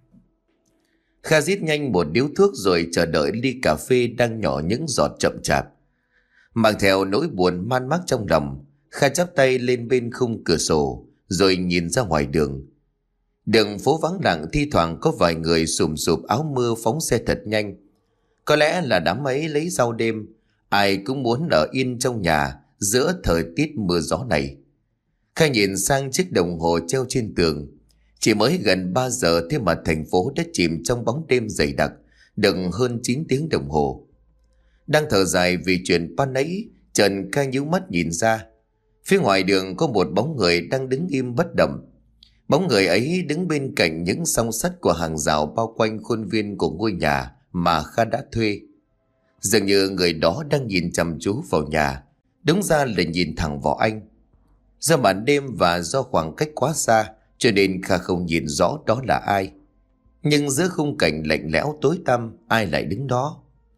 Kha rít nhanh một điếu thuốc rồi chờ đợi ly cà phê đang nhỏ những giọt chậm chạp. Mang theo nỗi buồn man mác trong lòng, Kha chắp tay lên bên khung cửa sổ rồi nhìn ra ngoài đường. Đường phố vắng lặng, thi thoảng có vài người sùm sụp áo mưa phóng xe thật nhanh. Có lẽ là đám ấy lấy rau đêm, ai cũng muốn ở yên trong nhà giữa thời tiết mưa gió này. Kha nhìn sang chiếc đồng hồ treo trên tường. Chỉ mới gần ba giờ thế mà thành phố đã chìm trong bóng đêm dày đặc, được hơn chín tiếng đồng hồ. Đang thở dài vì chuyện ban nãy, chợt Kha nhíu mắt nhìn ra. Phía ngoài đường có một bóng người đang đứng im bất động. Bóng người ấy đứng bên cạnh những song sắt của hàng rào bao quanh khuôn viên của ngôi nhà mà Kha đã thuê. Dường như người đó đang nhìn chăm chú vào nhà, đúng ra là nhìn thẳng vào anh. Do màn đêm và do khoảng cách quá xa cho nên Kha không nhìn rõ đó là ai. Nhưng giữa khung cảnh lạnh lẽo tối tăm, ai lại đứng đó?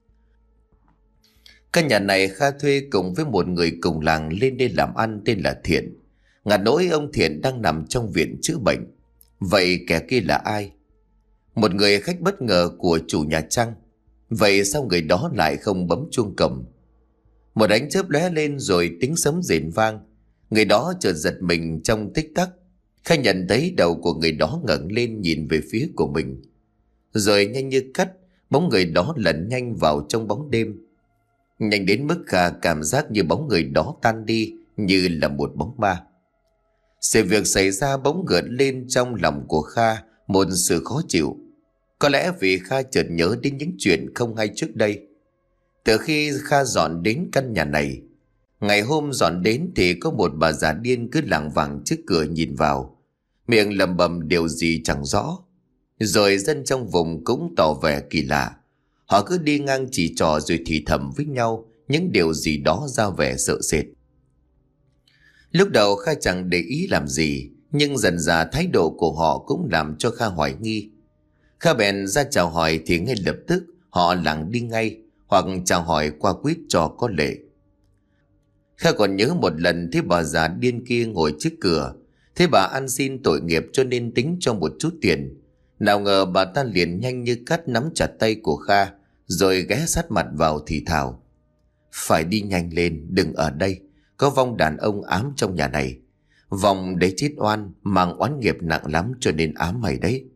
Căn nhà này Kha thuê cùng với một người cùng làng lên đây làm ăn tên là Thiện. Ngặt nỗi ông Thiện đang nằm trong viện chữa bệnh. Vậy kẻ kia là ai? Một người khách bất ngờ của chủ nhà chăng? Vậy sao người đó lại không bấm chuông cổng? Một ánh chớp lóe lên rồi tiếng sấm rền vang. Người đó chợt giật mình trong tích tắc. Kha nhận thấy đầu của người đó ngẩng lên nhìn về phía của mình. Rồi nhanh như cắt, bóng người đó lẩn nhanh vào trong bóng đêm. Nhanh đến mức Kha cảm giác như bóng người đó tan đi như là một bóng ma. Sự việc xảy ra bỗng gợn lên trong lòng của Kha một sự khó chịu. Có lẽ vì Kha chợt nhớ đến những chuyện không hay trước đây. Từ khi Kha dọn đến căn nhà này, ngày hôm dọn đến thì có một bà già điên cứ lảng vảng trước cửa nhìn vào, miệng lẩm bẩm điều gì chẳng rõ. Rồi dân trong vùng cũng tỏ vẻ kỳ lạ. Họ cứ đi ngang chỉ trò rồi thì thầm với nhau những điều gì đó ra vẻ sợ sệt. Lúc đầu Kha chẳng để ý làm gì, nhưng dần dà thái độ của họ cũng làm cho Kha hoài nghi. Kha bèn ra chào hỏi thì ngay lập tức họ lảng đi ngay, hoặc chào hỏi qua quýt cho có lệ. Kha còn nhớ một lần thấy bà già điên kia ngồi trước cửa, thấy bà ăn xin tội nghiệp cho nên tính cho một chút tiền. Nào ngờ bà ta liền nhanh như cắt nắm chặt tay của Kha, rồi ghé sát mặt vào thì thào: "Phải đi nhanh lên, đừng ở đây, có vong đàn ông ám trong nhà này. Vong đấy chết oan, mang oán nghiệp nặng lắm cho nên ám mày đấy."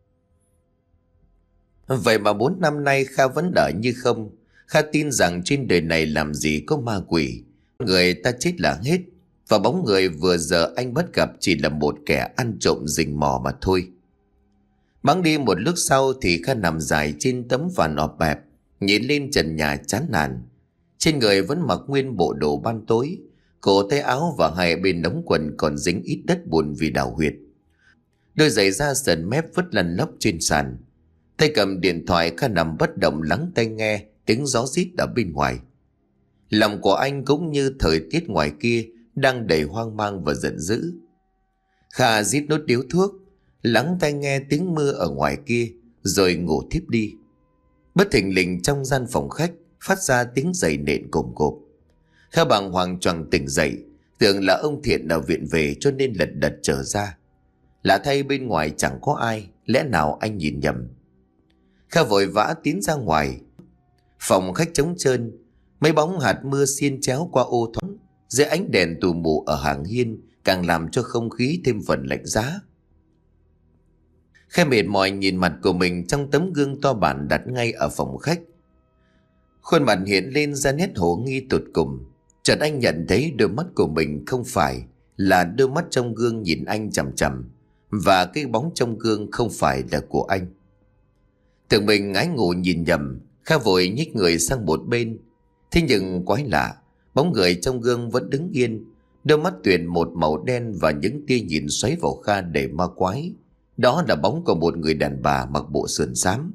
Vậy mà bốn năm nay Kha vẫn đợi như không. Kha tin rằng trên đời này làm gì có ma quỷ, người ta chết là hết, và bóng người vừa giờ anh bắt gặp chỉ là một kẻ ăn trộm rình mò mà thôi. Bẵng đi một lúc sau thì Kha nằm dài trên tấm phản ọp bẹp, nhìn lên trần nhà chán nản. Trên người vẫn mặc nguyên bộ đồ ban tối, cổ tay áo và hai bên đống quần còn dính ít đất bùn vì đào huyệt. Đôi giày da sần mép vứt lăn lóc trên sàn. Tay cầm điện thoại, Kha nằm bất động lắng tai nghe tiếng gió rít ở bên ngoài. Lòng của anh cũng như thời tiết ngoài kia đang đầy hoang mang và giận dữ. Kha rít nốt điếu thuốc, lắng tai nghe tiếng mưa ở ngoài kia, rồi ngủ thiếp đi. Bất thình lình trong gian phòng khách phát ra tiếng giày nện cộm cộp. Kha bàng hoàng choàng tỉnh dậy, tưởng là ông Thiện ở viện về cho nên lật đật trở ra. Lạ thay bên ngoài chẳng có ai, lẽ nào anh nhìn nhầm? Kha vội vã tiến ra ngoài. Phòng khách trống trơn, mấy bóng hạt mưa xiên chéo qua ô thoáng dưới ánh đèn tù mù ở hàng hiên càng làm cho không khí thêm phần lạnh giá. Kha mệt mỏi nhìn mặt của mình trong tấm gương to bản đặt ngay ở phòng khách. Khuôn mặt hiện lên ra nét hồ nghi tột cùng. Chợt anh nhận thấy đôi mắt của mình không phải là đôi mắt trong gương nhìn anh chằm chằm, và cái bóng trong gương không phải là của anh. Tưởng mình ngái ngủ nhìn nhầm, Kha vội nhích người sang một bên. Thế nhưng quái lạ, bóng người trong gương vẫn đứng yên, đôi mắt tuyền một màu đen và những tia nhìn xoáy vào Kha để ma quái. Đó là bóng của một người đàn bà mặc bộ sườn xám.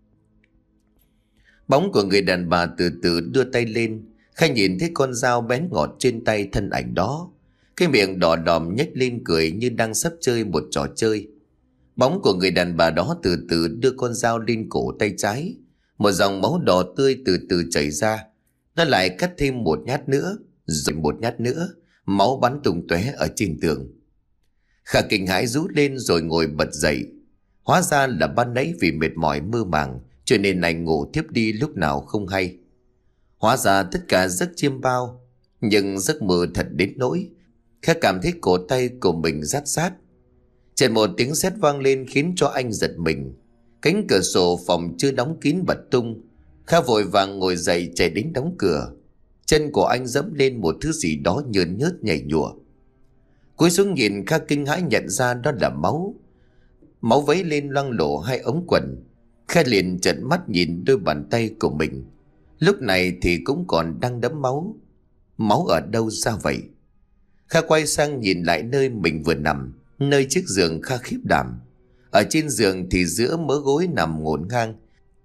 Bóng của người đàn bà từ từ đưa tay lên. Kha nhìn thấy con dao bén ngọt trên tay thân ảnh đó. Cái miệng đỏ đòm nhếch lên cười như đang sắp chơi một trò chơi. Bóng của người đàn bà đó từ từ đưa con dao lên cổ tay trái. Một dòng máu đỏ tươi từ từ chảy ra. Nó lại cắt thêm một nhát nữa, rồi một nhát nữa. Máu bắn tung tóe ở trên tường. Kha kinh hãi rú lên rồi ngồi bật dậy. Hóa ra là ban nãy vì mệt mỏi mơ màng cho nên anh ngủ thiếp đi lúc nào không hay. Hóa ra tất cả giấc chiêm bao, nhưng giấc mơ thật đến nỗi Kha cảm thấy cổ tay của mình rát rát. Chợt một tiếng sét vang lên khiến cho anh giật mình. Cánh cửa sổ phòng chưa đóng kín bật tung. Kha vội vàng ngồi dậy chạy đến đóng cửa. Chân của anh dẫm lên một thứ gì đó nhơn nhớt nhảy nhụa. Cúi xuống nhìn, Kha kinh hãi nhận ra đó là máu. Máu vấy lên loang lổ hai ống quần. Kha liền trợn mắt nhìn đôi bàn tay của mình. Lúc này thì cũng còn đang đẫm máu. Máu ở đâu ra vậy? Kha quay sang nhìn lại nơi mình vừa nằm, nơi chiếc giường Kha khiếp đảm. Ở trên giường thì giữa mớ gối nằm ngổn ngang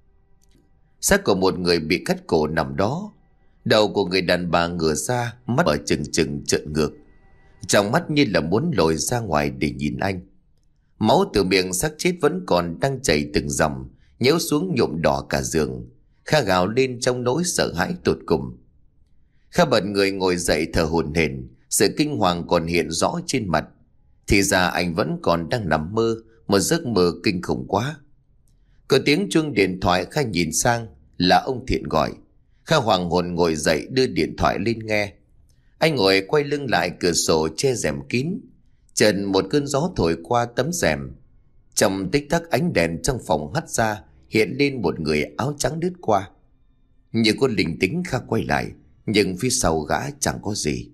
xác của một người bị cắt cổ nằm đó. Đầu của người đàn bà ngửa ra, mắt ở trừng trừng trợn ngược, trong mắt như là muốn lồi ra ngoài để nhìn anh. Máu từ miệng xác chết vẫn còn đang chảy từng dòng, nhễu xuống nhuộm đỏ cả giường. Kha gào lên trong nỗi sợ hãi tột cùng. Kha bật người ngồi dậy thở hổn hển, sự kinh hoàng còn hiện rõ trên mặt. Thì ra anh vẫn còn đang nằm mơ, một giấc mơ kinh khủng quá. Có tiếng chuông điện thoại, Kha nhìn sang là ông Thiện gọi. Kha hoàng hồn ngồi dậy đưa điện thoại lên nghe. Anh ngồi quay lưng lại cửa sổ che rèm kín. Chợt một cơn gió thổi qua tấm rèm. Trong tích tắc ánh đèn trong phòng hắt ra, hiện lên một người áo trắng lướt qua. Như có linh tính, Kha quay lại, nhưng phía sau gã chẳng có gì.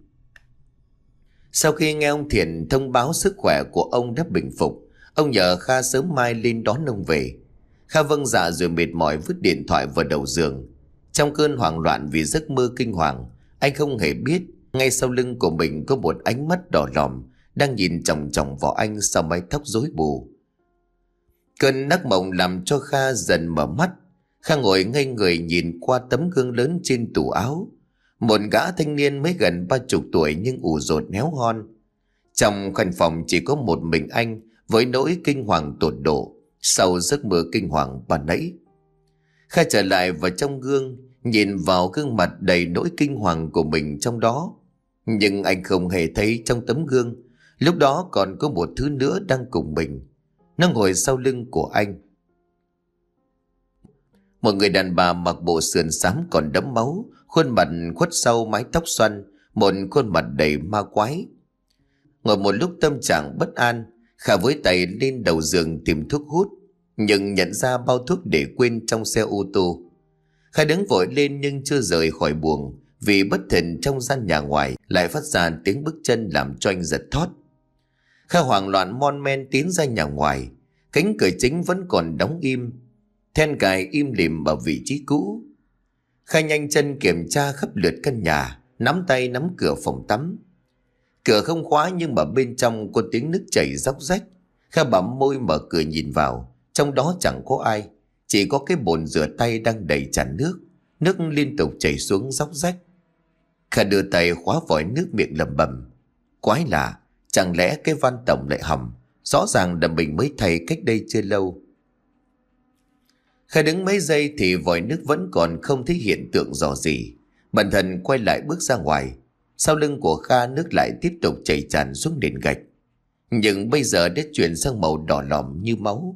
Sau khi nghe ông Thiện thông báo sức khỏe của ông đã bình phục, ông nhờ Kha sớm mai lên đón ông về. Kha vâng dạ rồi mệt mỏi vứt điện thoại vào đầu giường. Trong cơn hoảng loạn vì giấc mơ kinh hoàng, anh không hề biết ngay sau lưng của mình có một ánh mắt đỏ lòm đang nhìn chòng chòng vào anh sau mái tóc rối bù. Cơn ác mộng làm cho Kha dần mở mắt. Kha ngồi ngây người nhìn qua tấm gương lớn trên tủ áo. Một gã thanh niên mới gần ba chục tuổi nhưng ủ rột héo hon. Trong căn phòng chỉ có một mình anh với nỗi kinh hoàng tột độ sau giấc mơ kinh hoàng ban nãy. Kha trở lại vào trong gương, nhìn vào gương mặt đầy nỗi kinh hoàng của mình trong đó. Nhưng anh không hề thấy trong tấm gương lúc đó còn có một thứ nữa đang cùng mình. Nó ngồi sau lưng của anh. Một người đàn bà mặc bộ sườn xám còn đẫm máu, khuôn mặt khuất sau mái tóc xoăn, một khuôn mặt đầy ma quái. Ngồi một lúc tâm trạng bất an, Kha với tay lên đầu giường tìm thuốc hút, nhưng nhận ra bao thuốc để quên trong xe ô tô. Kha đứng vội lên nhưng chưa rời khỏi buồng, vì bất thình trong gian nhà ngoài lại phát ra tiếng bước chân làm cho anh giật thót. Kha hoảng loạn mon men tiến ra nhà ngoài. Cánh cửa chính vẫn còn đóng im, then cài im lìm ở vị trí cũ. Kha nhanh chân kiểm tra khắp lượt căn nhà, nắm tay nắm cửa phòng tắm. Cửa không khóa nhưng mà bên trong có tiếng nước chảy róc rách. Kha bặm môi mở cửa nhìn vào, trong đó chẳng có ai, chỉ có cái bồn rửa tay đang đầy tràn nước, nước liên tục chảy xuống róc rách. Kha đưa tay khóa vòi nước miệng lẩm bẩm, quái lạ, chẳng lẽ cái van tổng lại hỏng? Rõ ràng là mình mới thay cách đây chưa lâu. Kha đứng mấy giây thì vòi nước vẫn còn không thấy hiện tượng rò rỉ. Bần thần quay lại bước ra ngoài. Sau lưng của Kha nước lại tiếp tục chảy tràn xuống nền gạch, nhưng bây giờ đã chuyển sang màu đỏ lòm như máu.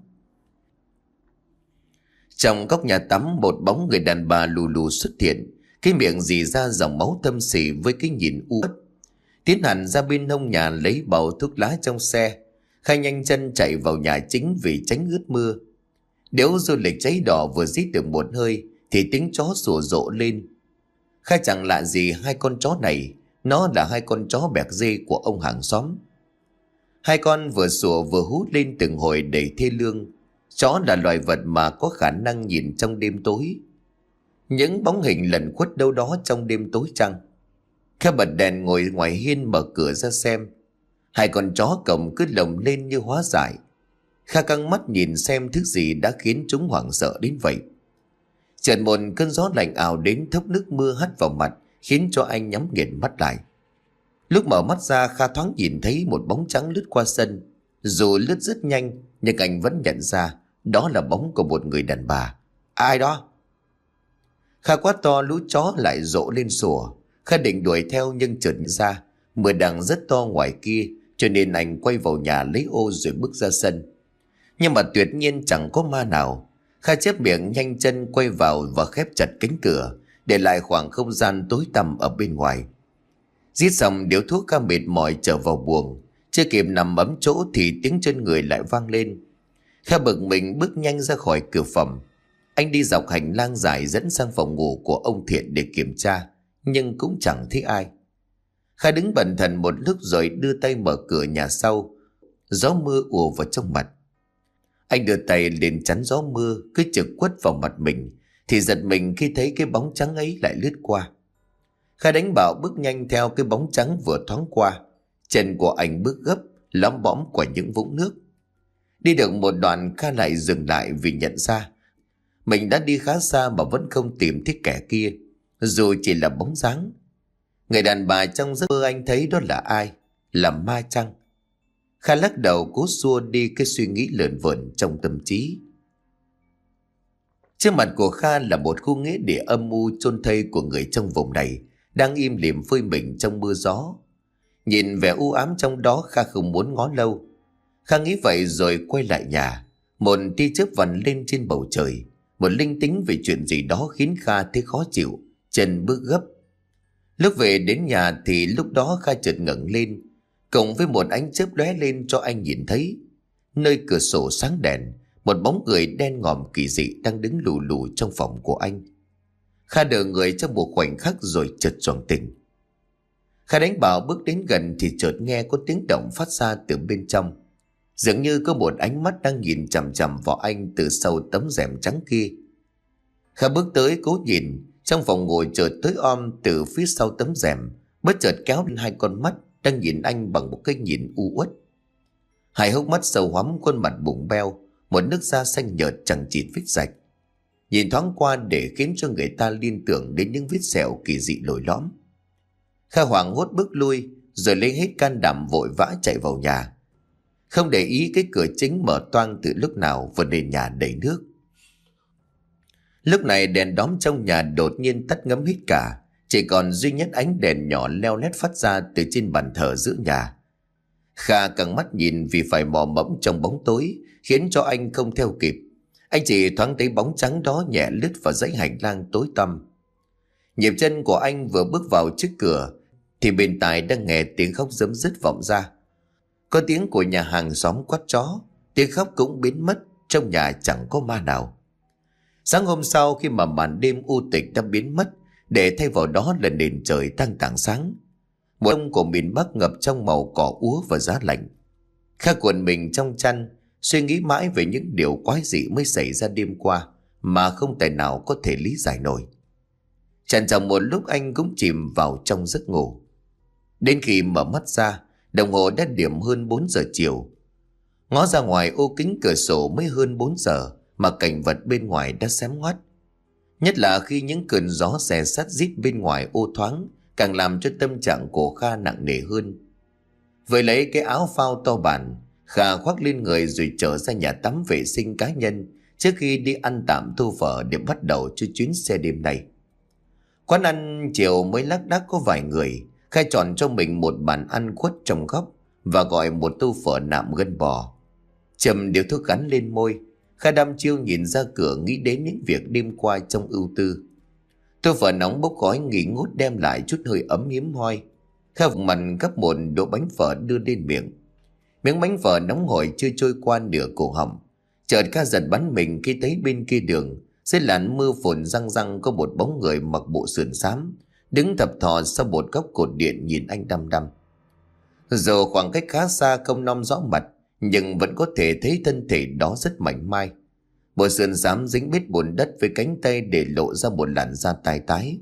Trong góc nhà tắm, một bóng người đàn bà lù lù xuất hiện, cái miệng rỉ ra dòng máu thâm sỉ với cái nhìn u uất. Tiến hẳn ra bên hông nhà lấy bầu thuốc lá trong xe. Kha nhanh chân chạy vào nhà chính vì tránh ướt mưa. Điếu du lịch cháy đỏ vừa rít được một hơi thì tiếng chó sủa rộ lên. Kha chẳng lạ gì hai con chó này, nó là hai con chó bẹc dê của ông hàng xóm. Hai con vừa sủa vừa hút lên từng hồi đầy thê lương. Chó là loài vật mà có khả năng nhìn trong đêm tối. Những bóng hình lẩn khuất đâu đó trong đêm tối trăng. Kha bật đèn ngồi ngoài hiên mở cửa ra xem. Hai con chó cổng cứ lồng lên như hóa giải. Kha căng mắt nhìn xem thứ gì đã khiến chúng hoảng sợ đến vậy. Chợt một cơn gió lạnh ảo đến thốc nước mưa hắt vào mặt, khiến cho anh nhắm nghiền mắt lại. Lúc mở mắt ra, Kha thoáng nhìn thấy một bóng trắng lướt qua sân. Dù lướt rất nhanh nhưng anh vẫn nhận ra đó là bóng của một người đàn bà. Ai đó? Kha quát to, lũ chó lại rộ lên sủa. Kha định đuổi theo nhưng chợt ra mưa đang rất to ngoài kia, cho nên anh quay vào nhà lấy ô rồi bước ra sân. Nhưng mà tuyệt nhiên chẳng có ma nào. Kha chép miệng nhanh chân quay vào và khép chặt cánh cửa, để lại khoảng không gian tối tăm ở bên ngoài. Rít xong điếu thuốc, Kha mệt mỏi trở vào buồng. Chưa kịp nằm ấm chỗ thì tiếng chân người lại vang lên. Kha bực mình bước nhanh ra khỏi cửa phòng. Anh đi dọc hành lang dài dẫn sang phòng ngủ của ông Thiện để kiểm tra, nhưng cũng chẳng thấy ai. Kha đứng bần thần một lúc rồi đưa tay mở cửa nhà sau. Gió mưa ùa vào trong mặt. Anh đưa tay lên chắn gió mưa cứ trực quất vào mặt mình, thì giật mình khi thấy cái bóng trắng ấy lại lướt qua. Kha đánh bạo bước nhanh theo cái bóng trắng vừa thoáng qua. Chân của anh bước gấp, lóm bõm qua những vũng nước. Đi được một đoạn, Kha lại dừng lại vì nhận ra mình đã đi khá xa mà vẫn không tìm thấy kẻ kia, dù chỉ là bóng dáng. Người đàn bà trong giấc mơ anh thấy đó là ai? Là ma chăng? Kha lắc đầu cố xua đi cái suy nghĩ lởn vởn trong tâm trí. Trước mặt của Kha là một khu nghĩa địa âm u chôn thây của người trong vùng này, đang im lìm phơi mình trong mưa gió. Nhìn vẻ u ám trong đó, Kha không muốn ngó lâu. Kha nghĩ vậy rồi quay lại nhà. Một tia chớp vằn lên trên bầu trời. Một linh tính về chuyện gì đó khiến Kha thấy khó chịu, chân bước gấp. Lúc về đến nhà thì lúc đó Kha chợt ngẩng lên, cộng với một ánh chớp lóe lên cho anh nhìn thấy nơi cửa sổ sáng đèn, một bóng người đen ngòm kỳ dị đang đứng lù lù trong phòng của anh. Kha đờ người trong một khoảnh khắc rồi chợt choàng tỉnh. Kha đánh bảo bước đến gần thì chợt nghe có tiếng động phát ra từ bên trong. Dường như có một ánh mắt đang nhìn chằm chằm vào anh từ sau tấm rèm trắng kia. Kha bước tới cố nhìn, Trong phòng ngủ chợt tối om từ phía sau tấm rèm, bất chợt kéo lên hai con mắt đang nhìn anh bằng một cái nhìn u uất. Hai hốc mắt sâu hoắm, khuôn mặt bụng beo, một nước da xanh nhợt chẳng chịt vết rạch. Nhìn thoáng qua để khiến cho người ta liên tưởng đến những vết sẹo kỳ dị lồi lõm. Kha hoảng hốt bước lui, rồi lấy hết can đảm vội vã chạy vào nhà. Không để ý cái cửa chính mở toang từ lúc nào vừa nền nhà đầy nước. Lúc này đèn đóm trong nhà đột nhiên tắt ngấm hết cả, chỉ còn duy nhất ánh đèn nhỏ leo lét phát ra từ trên bàn thờ giữa nhà. Kha căng mắt nhìn vì phải mò mẫm trong bóng tối, khiến cho anh không theo kịp. Anh chỉ thoáng thấy bóng trắng đó nhẹ lướt vào dãy hành lang tối tăm. Nhịp chân của anh vừa bước vào trước cửa thì bên tai đang nghe tiếng khóc rấm rứt vọng ra. Có tiếng của nhà hàng xóm quát chó, tiếng khóc cũng biến mất, trong nhà chẳng có ma nào. Sáng hôm sau, khi mà màn đêm u tịch đã biến mất, để thay vào đó là nền trời đang tảng sáng. Mùa đông của miền Bắc ngập trong màu cỏ úa và giá lạnh. Kha cuộn mình trong chăn, suy nghĩ mãi về những điều quái dị mới xảy ra đêm qua mà không tài nào có thể lý giải nổi. Chăn chọc một lúc anh cũng chìm vào trong giấc ngủ. Đến khi mở mắt ra, đồng hồ đã điểm hơn bốn giờ chiều. Ngó ra ngoài ô kính cửa sổ mới hơn bốn giờ mà cảnh vật bên ngoài đã xém ngoắt. Nhất là khi những cơn gió xè sắt rít bên ngoài ô thoáng, càng làm cho tâm trạng của Kha nặng nề hơn. Với lấy cái áo phao to bản, Kha khoác lên người rồi trở ra nhà tắm vệ sinh cá nhân trước khi đi ăn tạm thu phở để bắt đầu cho chuyến xe đêm này. Quán ăn chiều mới lác đác có vài người. Kha chọn cho mình một bàn ăn khuất trong góc và gọi một tô phở nạm gân bò. Châm điếu thuốc gắn lên môi, Kha đăm chiêu nhìn ra cửa, nghĩ đến những việc đêm qua trong ưu tư. Tô phở nóng bốc khói nghi ngút đem lại chút hơi ấm hiếm hoi. Kha vùng mặt gấp một đũa bánh phở đưa lên miệng. Miếng bánh phở nóng hổi chưa trôi qua nửa cổ họng, chợt Kha giật bắn mình khi thấy bên kia đường, dưới làn mưa phùn răng răng, có một bóng người mặc bộ sườn xám đứng thập thò sau một góc cột điện nhìn anh đăm đăm. Dù khoảng cách khá xa không nom rõ mặt, nhưng vẫn có thể thấy thân thể đó rất mảnh mai. Bộ sườn xám dính bết bùn đất với cánh tay để lộ ra một làn da tai tái.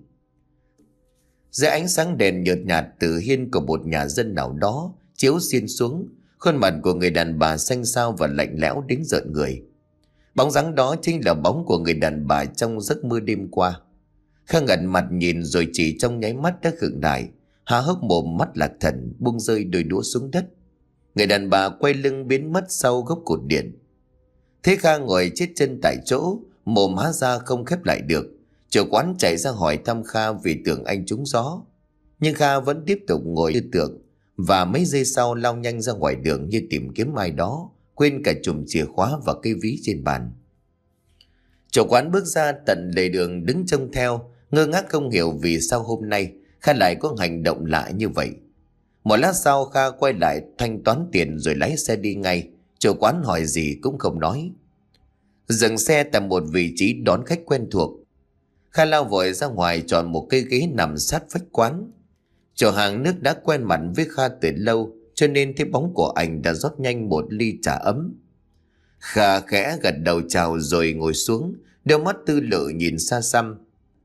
Dưới ánh sáng đèn nhợt nhạt từ hiên của một nhà dân nào đó chiếu xiên xuống, khuôn mặt của người đàn bà xanh xao và lạnh lẽo đến rợn người. Bóng dáng đó chính là bóng của người đàn bà trong giấc mơ đêm qua. Kha ngẩn mặt nhìn rồi chỉ trong nháy mắt đã khựng lại, há hốc mồm mắt lạc thần, buông rơi đôi đũa xuống đất. Người đàn bà quay lưng biến mất sau gốc cột điện. Thế Kha ngồi chết chân tại chỗ, mồm há ra không khép lại được. Chủ quán chạy ra hỏi thăm Kha vì tưởng anh trúng gió, nhưng Kha vẫn tiếp tục ngồi như tượng, và mấy giây sau lao nhanh ra ngoài đường như tìm kiếm ai đó, quên cả chùm chìa khóa và cây ví trên bàn. Chủ quán bước ra tận lề đường đứng trông theo, ngơ ngác không hiểu vì sao hôm nay Kha lại có hành động lạ như vậy. Một lát sau Kha quay lại thanh toán tiền rồi lái xe đi ngay. Chủ quán hỏi gì cũng không nói. Dừng xe tại một vị trí đón khách quen thuộc, Kha lao vội ra ngoài chọn một cây ghế nằm sát vách quán. Chủ hàng nước đã quen mặt với Kha từ lâu, cho nên thấy bóng của anh đã rót nhanh một ly trà ấm. Kha khẽ gật đầu chào rồi ngồi xuống, đôi mắt tư lự nhìn xa xăm.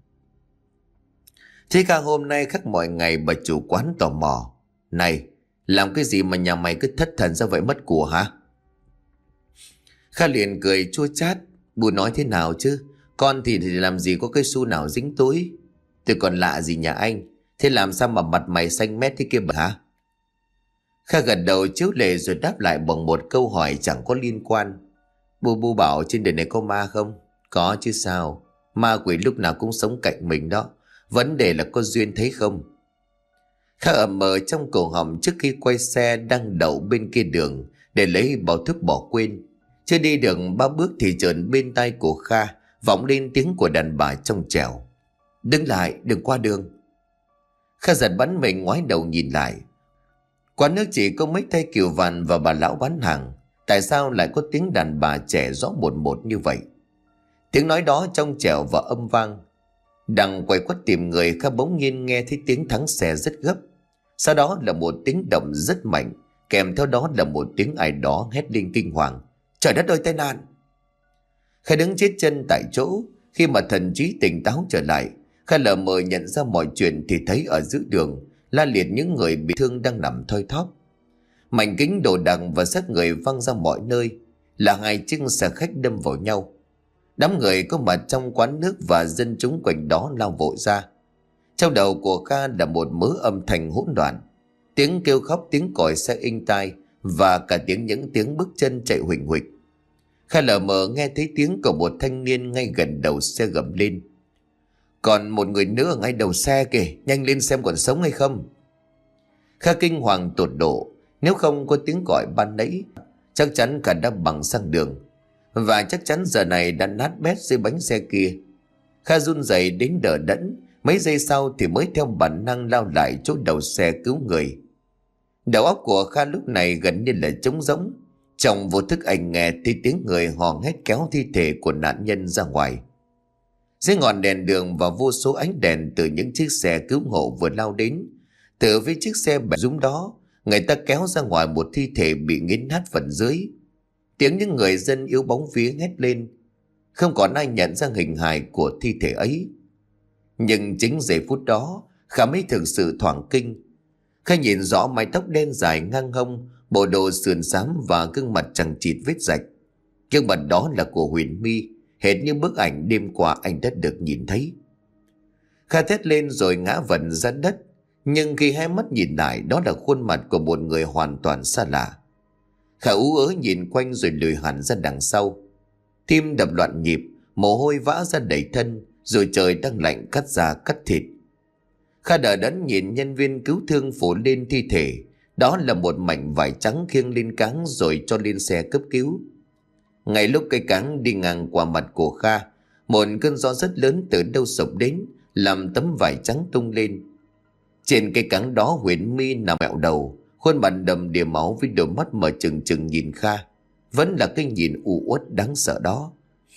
Thế Kha hôm nay khác mọi ngày, bà chủ quán tò mò. Này, làm cái gì mà nhà mày cứ thất thần ra vậy, mất của hả? Kha liền cười chua chát. Bố nói thế nào chứ, con thì, thì làm gì có cái xu nào dính túi. Tôi còn lạ gì nhà anh, thế làm sao mà mặt mày xanh mét thế kia bà hả? Kha gật đầu chiếu lệ rồi đáp lại bằng một câu hỏi chẳng có liên quan. Bu bu bảo trên đời này có ma không? Có chứ sao, ma quỷ lúc nào cũng sống cạnh mình đó. Vấn đề là có duyên thấy không? Kha ẩm mờ trong cổ họng trước khi quay xe đang đậu bên kia đường để lấy bao thuốc bỏ quên. Chưa đi được ba bước thì chợt bên tai của Kha vọng lên tiếng của đàn bà trong trẻo. Đứng lại, đừng qua đường. Kha giật bắn mình ngoái đầu nhìn lại. Quán nước chỉ có mấy tay kiều vằn và bà lão bán hàng. Tại sao lại có tiếng đàn bà trẻ rõ một một như vậy? Tiếng nói đó trong trẻo và âm vang. Đang quay quắt tìm người, Kha bỗng nhiên nghe thấy tiếng thắng xe rất gấp. Sau đó là một tiếng động rất mạnh, kèm theo đó là một tiếng ai đó hét lên kinh hoàng. Trời đất ơi, tai nạn! Kha đứng chết chân tại chỗ. Khi mà thần trí tỉnh táo trở lại, Kha lờ mờ nhận ra mọi chuyện thì thấy ở giữa đường la liệt những người bị thương đang nằm thoi thóp. Mảnh kính đồ đạc và xác người văng ra mọi nơi, là hai chiếc xe khách đâm vào nhau. Đám người có mặt trong quán nước và dân chúng quanh đó lao vội ra. Trong đầu của Kha là một mớ âm thanh hỗn loạn, tiếng kêu khóc, tiếng còi xe inh tai và cả tiếng những tiếng bước chân chạy huỳnh huỳnh. Kha lờ mờ nghe thấy tiếng của một thanh niên ngay gần đầu xe gầm lên: "Còn một người nữa ở ngay đầu xe kìa, nhanh lên xem còn sống hay không." Kha kinh hoàng tột độ, nếu không có tiếng gọi ban nãy chắc chắn cả đã bằng sang đường, và chắc chắn giờ này đã nát bét dưới bánh xe kia. Kha run rẩy đến đờ đẫn, mấy giây sau thì mới theo bản năng lao lại chỗ đầu xe cứu người. Đầu óc của Kha lúc này gần như là trống rỗng. Trong vô thức anh nghe thấy tiếng người hò hét kéo thi thể của nạn nhân ra ngoài. Dưới ngọn đèn đường và vô số ánh đèn từ những chiếc xe cứu hộ vừa lao đến, từ với chiếc xe bẻ rúm đó, người ta kéo ra ngoài một thi thể bị nghiến nát phần dưới. Tiếng những người dân yếu bóng vía hét lên. Không còn ai nhận ra hình hài của thi thể ấy. Nhưng chính giây phút đó, Kha mới thực sự thoảng kinh. Kha nhìn rõ mái tóc đen dài ngang hông, bộ đồ sườn xám và gương mặt chằng chịt vết rạch. Gương mặt đó là của Huyền My, hệt như bức ảnh đêm qua anh đã được nhìn thấy. Kha thét lên rồi ngã vật ra đất. Nhưng khi hai mắt nhìn lại, đó là khuôn mặt của một người hoàn toàn xa lạ. Kha ú ớ nhìn quanh rồi lùi hẳn ra đằng sau. Tim đập loạn nhịp, mồ hôi vã ra đầy thân, rồi trời đang lạnh cắt da cắt thịt. Kha đờ đẫn nhìn nhân viên cứu thương phủ lên thi thể. Đó là một mảnh vải trắng khiêng lên cáng rồi cho lên xe cấp cứu. Ngay lúc cây cáng đi ngang qua mặt của Kha, một cơn gió rất lớn từ đâu sộc đến, làm tấm vải trắng tung lên. Trên cây cáng đó Huyền My nằm mẹo đầu, khuôn mặt đầm đìa máu với đôi mắt mở trừng trừng nhìn Kha. Vẫn là cái nhìn u uất đáng sợ đó.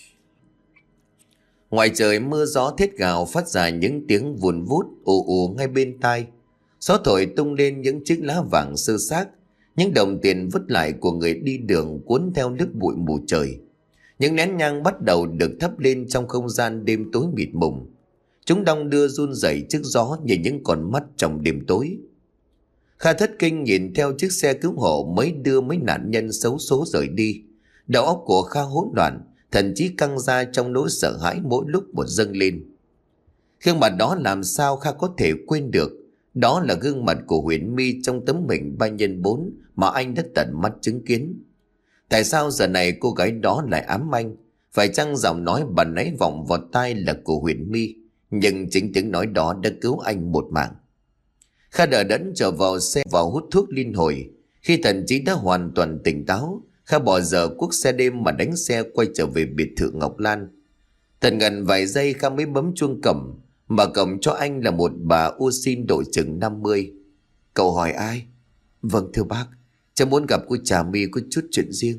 Ngoài trời mưa gió thét gào phát ra những tiếng vùn vút ù ù ngay bên tai. Gió thổi tung lên những chiếc lá vàng sơ xác, những đồng tiền vứt lại của người đi đường cuốn theo nước bụi mù trời. Những nén nhang bắt đầu được thắp lên trong không gian đêm tối mịt mùng. Chúng đong đưa run rẩy trước gió như những con mắt trong đêm tối. Kha thất kinh nhìn theo chiếc xe cứu hộ mới đưa mấy nạn nhân xấu số rời đi. Đầu óc của Kha hỗn loạn, thậm chí căng ra trong nỗi sợ hãi mỗi lúc một dâng lên. Gương mặt đó làm sao Kha có thể quên được? Đó là gương mặt của Huyền My trong tấm hình ba nhân bốn mà anh đã tận mắt chứng kiến. Tại sao giờ này cô gái đó lại ám anh? Phải chăng giọng nói bà nãy vọng vào tai là của Huyền My? Nhưng chính tiếng nói đó đã cứu anh một mạng. Kha đờ đẫn trở vào xe vào hút thuốc liên hồi. Khi thần trí đã hoàn toàn tỉnh táo, Kha bỏ giờ cuốc xe đêm mà đánh xe quay trở về biệt thự Ngọc Lan. Tận gần vài giây Kha mới bấm chuông cổng. Mà cổng cho anh là một bà u xin độ chừng năm mươi. Cậu hỏi ai? Vâng thưa bác, cháu muốn gặp cô Trà My có chút chuyện riêng.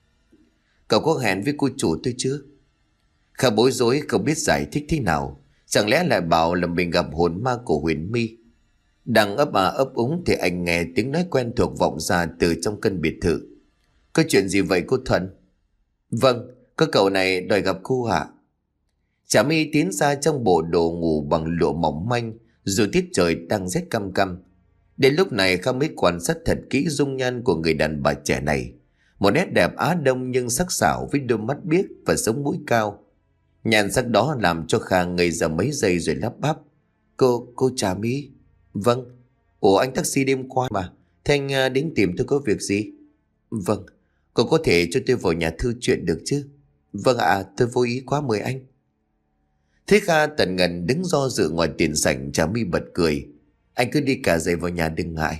Cậu có hẹn với cô chủ tôi chưa? Kha bối rối không biết giải thích thế nào. Chẳng lẽ lại bảo là mình gặp hồn ma của Huyền My? Đang ấp à ấp úng thì anh nghe tiếng nói quen thuộc vọng ra từ trong căn biệt thự. Có chuyện gì vậy cô Thuận? Vâng, có cậu này đòi gặp cô ạ. Trà My tiến ra trong bộ đồ ngủ bằng lụa mỏng manh, dù tiết trời đang rét căm căm. Đến lúc này Kha mới quan sát thật kỹ dung nhan của người đàn bà trẻ này. Một nét đẹp Á Đông nhưng sắc sảo với đôi mắt biếc và sống mũi cao. Nhan sắc đó làm cho Kha ngây ra mấy giây rồi lắp bắp. Cô, cô Trà My? Vâng. Ủa anh taxi đêm qua mà. Thế anh đến tìm tôi có việc gì? Vâng. Cô có thể cho tôi vào nhà thư chuyện được chứ? Vâng ạ, à, tôi vô ý quá mời anh. Thế Kha tần ngần đứng do dự ngoài tiền sảnh. Trà My bật cười. Anh cứ đi cả giày vào nhà đừng ngại.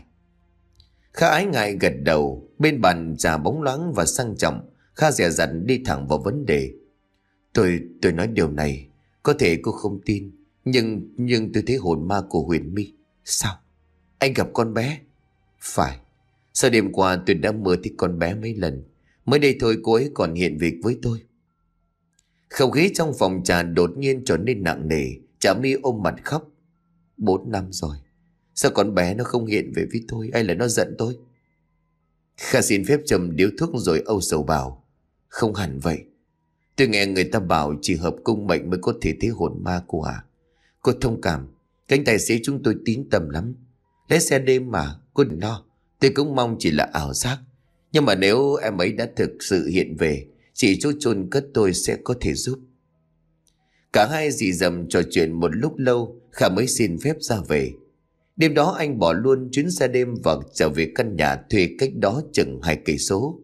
Kha ái ngại gật đầu. Bên bàn trà bóng loáng và sang trọng, Kha dè dặt đi thẳng vào vấn đề. Tôi tôi nói điều này, có thể cô không tin, nhưng nhưng tôi thấy hồn ma của Huyền My. Sao? Anh gặp con bé? Phải. Sau đêm qua tôi đã mơ thấy con bé mấy lần. Mới đây thôi cô ấy còn hiện việc với tôi. Không khí trong phòng trà đột nhiên trở nên nặng nề. Trà My ôm mặt khóc. Bốn năm rồi, sao con bé nó không hiện về với tôi? Hay là nó giận tôi? Kha xin phép châm điếu thuốc rồi âu sầu bảo. Không hẳn vậy. Tôi nghe người ta bảo chỉ hợp cung mệnh mới có thể thấy hồn ma cô à. Cô thông cảm, cánh tài xế chúng tôi tín tâm lắm. Lái xe đêm mà, cô đừng lo. Tôi cũng mong chỉ là ảo giác. Nhưng mà nếu em ấy đã thực sự hiện về, chỉ chỗ chôn cất tôi sẽ có thể giúp. Cả hai dì dầm trò chuyện một lúc lâu, Kha mới xin phép ra về. Đêm đó anh bỏ luôn chuyến xe đêm và trở về căn nhà thuê cách đó chừng hai cây số.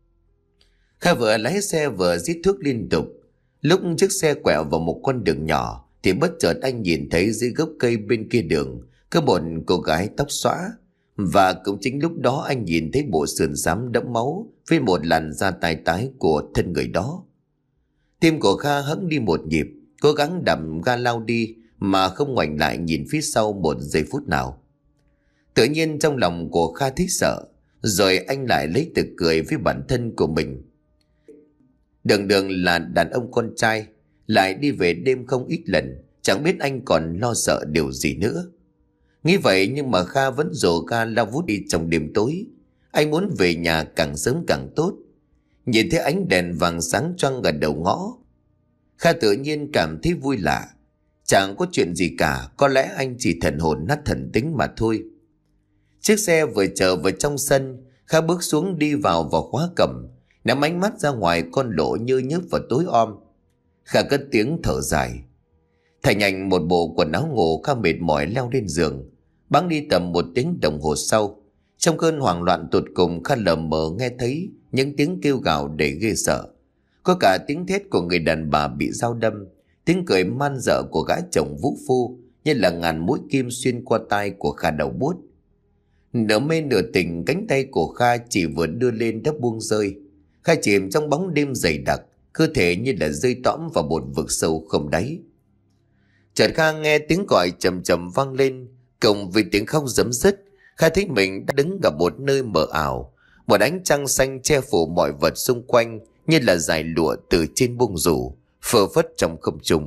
Kha vừa lái xe vừa rít thuốc liên tục. Lúc chiếc xe quẹo vào một con đường nhỏ thì bất chợt anh nhìn thấy dưới gốc cây bên kia đường có một cô gái tóc xõa. Và cũng chính lúc đó anh nhìn thấy bộ sườn xám đẫm máu với một làn da tái tái của thân người đó. Tim của Kha hững đi một nhịp, cố gắng đạp ga lao đi mà không ngoảnh lại nhìn phía sau một giây phút nào. Tự nhiên trong lòng của Kha thấy sợ, rồi anh lại lấy tự cười với bản thân của mình. Đường đường là đàn ông con trai, lại đi về đêm không ít lần, chẳng biết anh còn lo sợ điều gì nữa. Nghĩ vậy nhưng mà Kha vẫn dồ ga lao vút đi trong đêm tối. Anh muốn về nhà càng sớm càng tốt. Nhìn thấy ánh đèn vàng sáng choang ở đầu ngõ, Kha tự nhiên cảm thấy vui lạ. Chẳng có chuyện gì cả, có lẽ anh chỉ thần hồn nát thần tính mà thôi. Chiếc xe vừa chờ vào trong sân, Kha bước xuống đi vào vào khóa cầm, nắm ánh mắt ra ngoài con lộ như nhớp vào tối om. Kha cất tiếng thở dài. Thay nhanh một bộ quần áo ngủ, Kha mệt mỏi leo lên giường. Bẵng đi tầm một tiếng đồng hồ sau, trong cơn hoảng loạn tột cùng, Kha lờ mờ nghe thấy những tiếng kêu gào đầy ghê sợ. Có cả tiếng thét của người đàn bà bị dao đâm, tiếng cười man dợ của gã chồng vũ phu như là ngàn mũi kim xuyên qua tai của Kha đau buốt. Nửa mê nửa tỉnh, cánh tay của Kha chỉ vừa đưa lên đã buông rơi. Kha chìm trong bóng đêm dày đặc, cơ thể như là rơi tõm vào một vực sâu không đáy. Chợt Kha nghe tiếng gọi trầm trầm vang lên, cộng với tiếng khóc rấm rứt. Kha thấy mình đã đứng ở một nơi mờ ảo, một ánh trăng xanh che phủ mọi vật xung quanh như là dải lụa từ trên bung rủ, phơ phất trong không trung.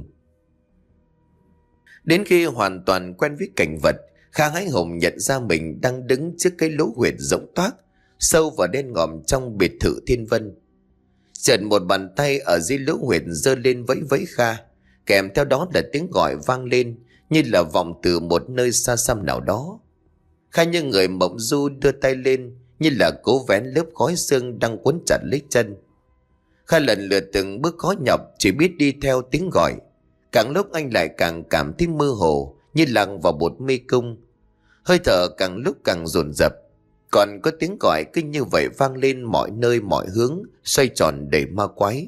Đến khi hoàn toàn quen với cảnh vật, Kha hãi hùng nhận ra mình đang đứng trước cái lỗ huyệt rỗng toác, sâu và đen ngòm trong biệt thự Thiên Vân. Chợt một bàn tay ở dưới lỗ huyệt giơ lên vẫy vẫy Kha, kèm theo đó là tiếng gọi vang lên như là vọng từ một nơi xa xăm nào đó. Kha như người mộng du đưa tay lên, như là cố vén lớp khói sương đang quấn chặt lấy chân. Kha lần lượt từng bước khó nhọc, chỉ biết đi theo tiếng gọi. Càng lúc anh lại càng cảm thấy mơ hồ, như lặn vào một mê cung. Hơi thở càng lúc càng dồn dập, còn có tiếng gọi cứ như vậy vang lên mọi nơi mọi hướng, xoay tròn đầy ma quái.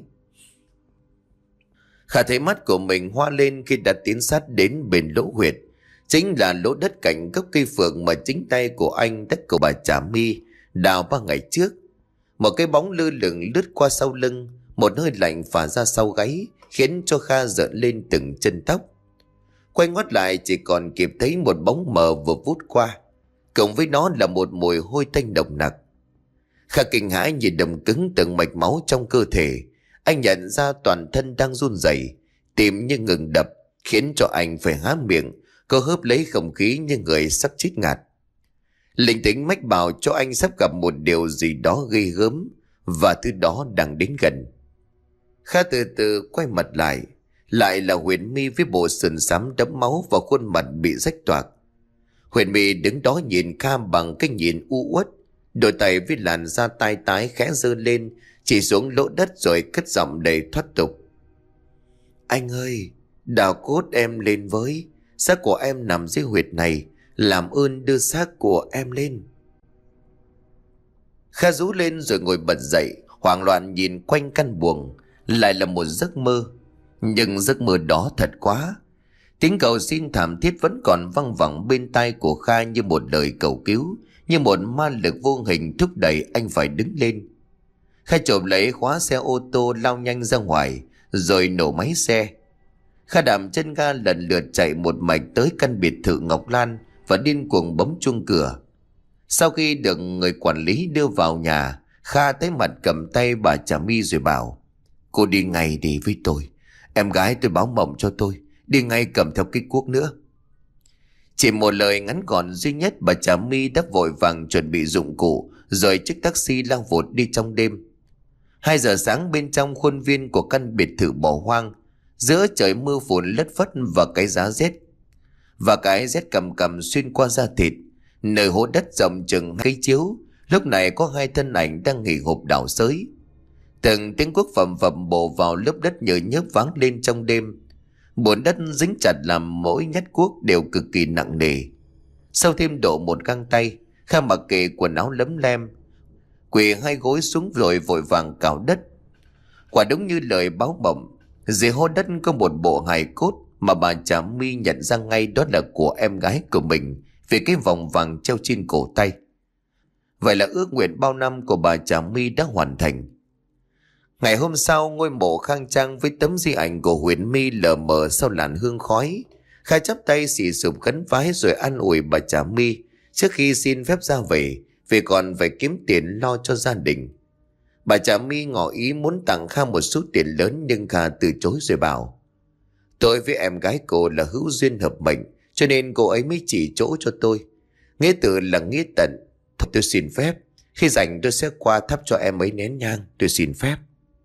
Kha thấy mắt của mình hoa lên khi đã tiến sát đến bên lỗ huyệt, chính là lỗ đất cạnh gốc cây phượng mà chính tay của anh đất của bà Trà My đào ba ngày trước. Một cái bóng lơ lửng lướt qua sau lưng, một hơi lạnh phả ra sau gáy, khiến cho Kha rợn lên từng chân tóc. Quay ngoắt lại chỉ còn kịp thấy một bóng mờ vừa vút qua, cộng với nó là một mùi hôi tanh nồng nặc. Kha kinh hãi nhìn đầm cứng từng mạch máu trong cơ thể. Anh nhận ra toàn thân đang run rẩy, tim như ngừng đập, khiến cho anh phải há miệng, co hớp lấy không khí như người sắp chết ngạt. Linh tính mách bảo cho anh sắp gặp một điều gì đó ghê gớm, và thứ đó đang đến gần. Kha từ từ quay mặt lại, lại là Huyền My với bộ sườn xám đẫm máu và khuôn mặt bị rách toạc. Huyền My đứng đó nhìn Kha bằng cái nhìn u uất, đôi tay với làn da tai tái khẽ giơ lên, chỉ xuống lỗ đất rồi cất giọng đầy thoát tục. Anh ơi, đào cốt em lên với, xác của em nằm dưới huyệt này, làm ơn đưa xác của em lên. Kha rú lên rồi ngồi bật dậy, hoảng loạn nhìn quanh căn buồng. Lại là một giấc mơ, nhưng giấc mơ đó thật quá. Tiếng cầu xin thảm thiết vẫn còn văng vẳng bên tai của Kha như một lời cầu cứu, như một ma lực vô hình thúc đẩy anh phải đứng lên. Kha trộm lấy khóa xe ô tô lao nhanh ra ngoài, rồi nổ máy xe. Kha đạp chân ga lần lượt chạy một mạch tới căn biệt thự Ngọc Lan và điên cuồng bấm chuông cửa. Sau khi được người quản lý đưa vào nhà, Kha thấy mặt cầm tay bà Trà My rồi bảo: Cô đi ngay đi với tôi. Em gái tôi báo mộng cho tôi, đi ngay cầm theo cái cuốc nữa. Chỉ một lời ngắn gọn duy nhất, bà Trà My đã vội vàng chuẩn bị dụng cụ, rồi chiếc taxi lao vụt đi trong đêm. Hai giờ sáng bên trong khuôn viên của căn biệt thự bỏ hoang, giữa trời mưa phùn lất phất và cái giá rét, và cái rét cầm cầm xuyên qua da thịt. Nơi hố đất rộng chừng hai cây chiếu, lúc này có hai thân ảnh đang nghỉ hộp đào xới. Từng tiếng cuốc phầm phầm bổ vào lớp đất nhờ nhớp váng lên trong đêm. Bùn đất dính chặt làm mỗi nhát cuốc đều cực kỳ nặng nề. Sau thêm độ một găng tay, Kha mặc kệ quần áo lấm lem, quỳ hai gối xuống rồi vội vàng cào đất. Quả đúng như lời báo mộng, dưới hố đất có một bộ hài cốt mà bà Trà My nhận ra ngay đó là của em gái của mình, vì cái vòng vàng treo trên cổ tay. Vậy là ước nguyện bao năm của bà Trà My đã hoàn thành. Ngày hôm sau, ngôi mộ khang trang với tấm di ảnh của Huyền My lờ mờ sau làn hương khói. Kha chắp tay xì sụp khấn vái rồi an ủi bà Trà My trước khi xin phép ra về, vì còn phải kiếm tiền lo cho gia đình. Bà Trà My ngỏ ý muốn tặng Kha một số tiền lớn, nhưng Kha từ chối rồi bảo: tôi với em gái cô là hữu duyên hợp mệnh, cho nên cô ấy mới chỉ chỗ cho tôi. Nghĩa tử là nghĩa tận. Thôi tôi xin phép, khi rảnh tôi sẽ qua thắp cho em ấy nén nhang, tôi xin phép.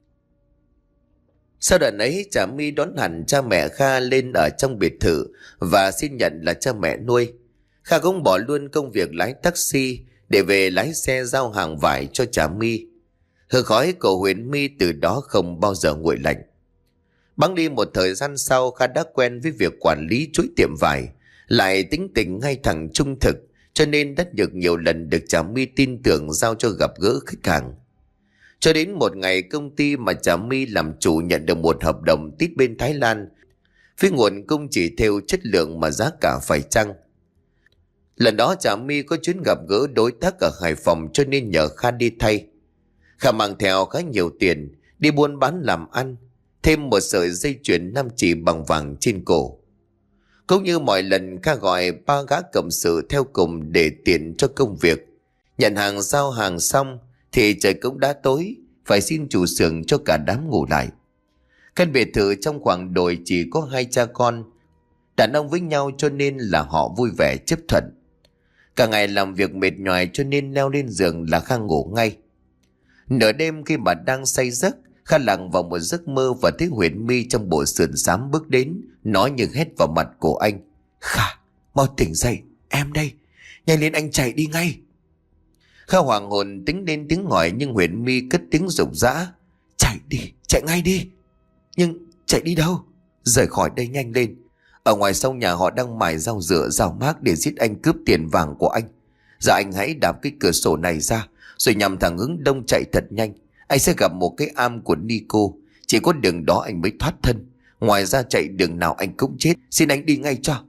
Sau đoạn ấy, Trà My đón hẳn cha mẹ Kha lên ở trong biệt thự và xin nhận là cha mẹ nuôi. Kha cũng bỏ luôn công việc lái taxi để về lái xe giao hàng vải cho Trà My. Hương khói của Huyền My từ đó không bao giờ nguội lạnh. Bẵng đi một thời gian sau, Kha đã quen với việc quản lý chuỗi tiệm vải, lại tính tình ngay thẳng trung thực, cho nên đã được nhiều lần được Trà My tin tưởng giao cho gặp gỡ khách hàng. Cho đến một ngày, công ty mà Trà My làm chủ nhận được một hợp đồng tít bên Thái Lan, với nguồn cung chỉ theo chất lượng mà giá cả phải chăng. Lần đó Trà My có chuyến gặp gỡ đối tác ở Hải Phòng, cho nên nhờ Kha đi thay. Kha mang theo khá nhiều tiền đi buôn bán làm ăn, thêm một sợi dây chuyền năm chỉ bằng vàng trên cổ. Cũng như mọi lần, Kha gọi ba gã cộng sự theo cùng để tiện cho công việc. Nhận hàng giao hàng xong thì trời cũng đã tối, phải xin chủ xưởng cho cả đám ngủ lại. Căn biệt thự trong khoảng đồi chỉ có hai cha con, đàn ông với nhau cho nên là họ vui vẻ chấp thuận. Cả ngày làm việc mệt nhoài cho nên leo lên giường là Kha ngủ ngay. Nửa đêm khi mà đang say giấc, Kha lặng vào một giấc mơ và thấy Huyền My trong bộ sườn xám bước đến, nói như hét vào mặt của anh: Kha, mau tỉnh dậy, em đây, nhanh lên anh chạy đi ngay. Kha hoàng hồn tính đến tiếng gọi, nhưng Huyền My cất tiếng rục rã: chạy đi, chạy ngay đi. Nhưng chạy đi đâu? Rời khỏi đây nhanh lên. Ở ngoài sông nhà họ đang mài dao rửa dao mác để giết anh cướp tiền vàng của anh. Giờ anh hãy đạp cái cửa sổ này ra, rồi nhằm thẳng hướng đông chạy thật nhanh. Anh sẽ gặp một cái am của Nico, chỉ có đường đó anh mới thoát thân. Ngoài ra chạy đường nào anh cũng chết. Xin anh đi ngay cho.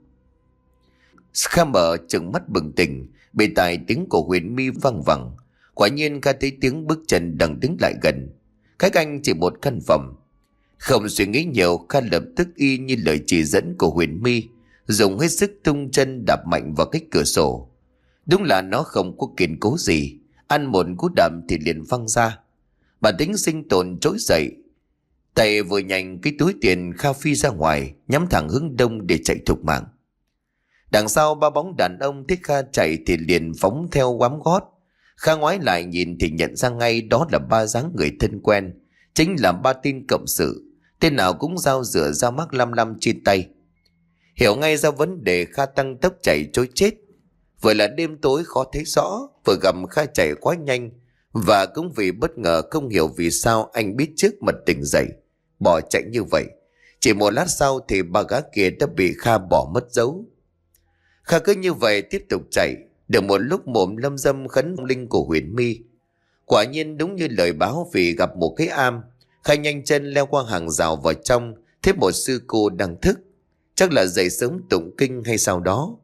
Kha mở trừng mắt bừng tỉnh, bên tai tiếng của Huyền My văng vẳng. Quả nhiên Kha thấy tiếng bước chân đang đứng lại gần, cách anh chỉ một căn phòng. Không suy nghĩ nhiều, Kha lập tức y như lời chỉ dẫn của Huyền My, dùng hết sức tung chân đạp mạnh vào cái cửa sổ. Đúng là nó không có kiên cố gì, ăn một cú đạp thì liền văng ra. Bản tính sinh tồn trỗi dậy, tay vừa nhanh cái túi tiền, Kha phi ra ngoài, nhắm thẳng hướng đông để chạy thục mạng. Đằng sau ba bóng đàn ông thấy Kha chạy thì liền phóng theo quám gót. Kha ngoái lại nhìn thì nhận ra ngay đó là ba dáng người thân quen, chính là ba tên cộng sự, tên nào cũng dao rửa dao mác lăm lăm trên tay. Hiểu ngay ra vấn đề, Kha tăng tốc chạy trối chết. Vừa là đêm tối khó thấy rõ, vừa gặp Kha chạy quá nhanh, và cũng vì bất ngờ không hiểu vì sao anh biết trước mà tỉnh dậy, bỏ chạy như vậy. Chỉ một lát sau thì ba gã kia đã bị Kha bỏ mất dấu. Kha cứ như vậy tiếp tục chạy, được một lúc mồm lâm dâm khấn linh của Huyền My. Quả nhiên đúng như lời báo, vì gặp một cái am. Kha nhanh chân leo qua hàng rào vào trong, thấy một sư cô đang thức, chắc là dậy sớm tụng kinh hay sao đó.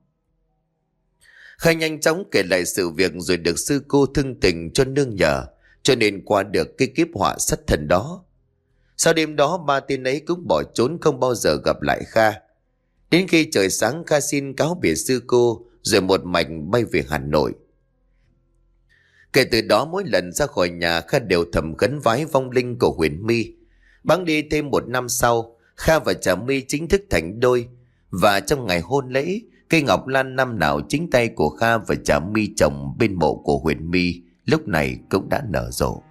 Kha nhanh chóng kể lại sự việc rồi được sư cô thương tình cho nương nhờ, cho nên qua được cái kiếp họa sắt thần đó. Sau đêm đó, ba tên ấy cũng bỏ trốn, không bao giờ gặp lại Kha. Đến khi trời sáng, Kha xin cáo biệt sư cô rồi một mạch bay về Hà Nội. Kể từ đó, mỗi lần ra khỏi nhà, Kha đều thầm khấn vái vong linh của Huyền My. Bẵng đi thêm một năm sau, Kha và Trà My chính thức thành đôi, và trong ngày hôn lễ, cây ngọc lan năm nào chính tay của Kha và Trà My trồng bên mộ của Huyền My lúc này cũng đã nở rộ.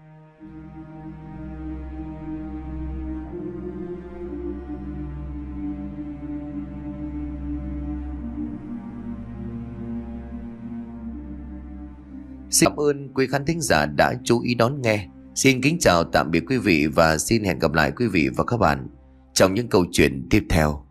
Xin cảm ơn quý khán thính giả đã chú ý đón nghe. Xin kính chào tạm biệt quý vị và xin hẹn gặp lại quý vị và các bạn trong những câu chuyện tiếp theo.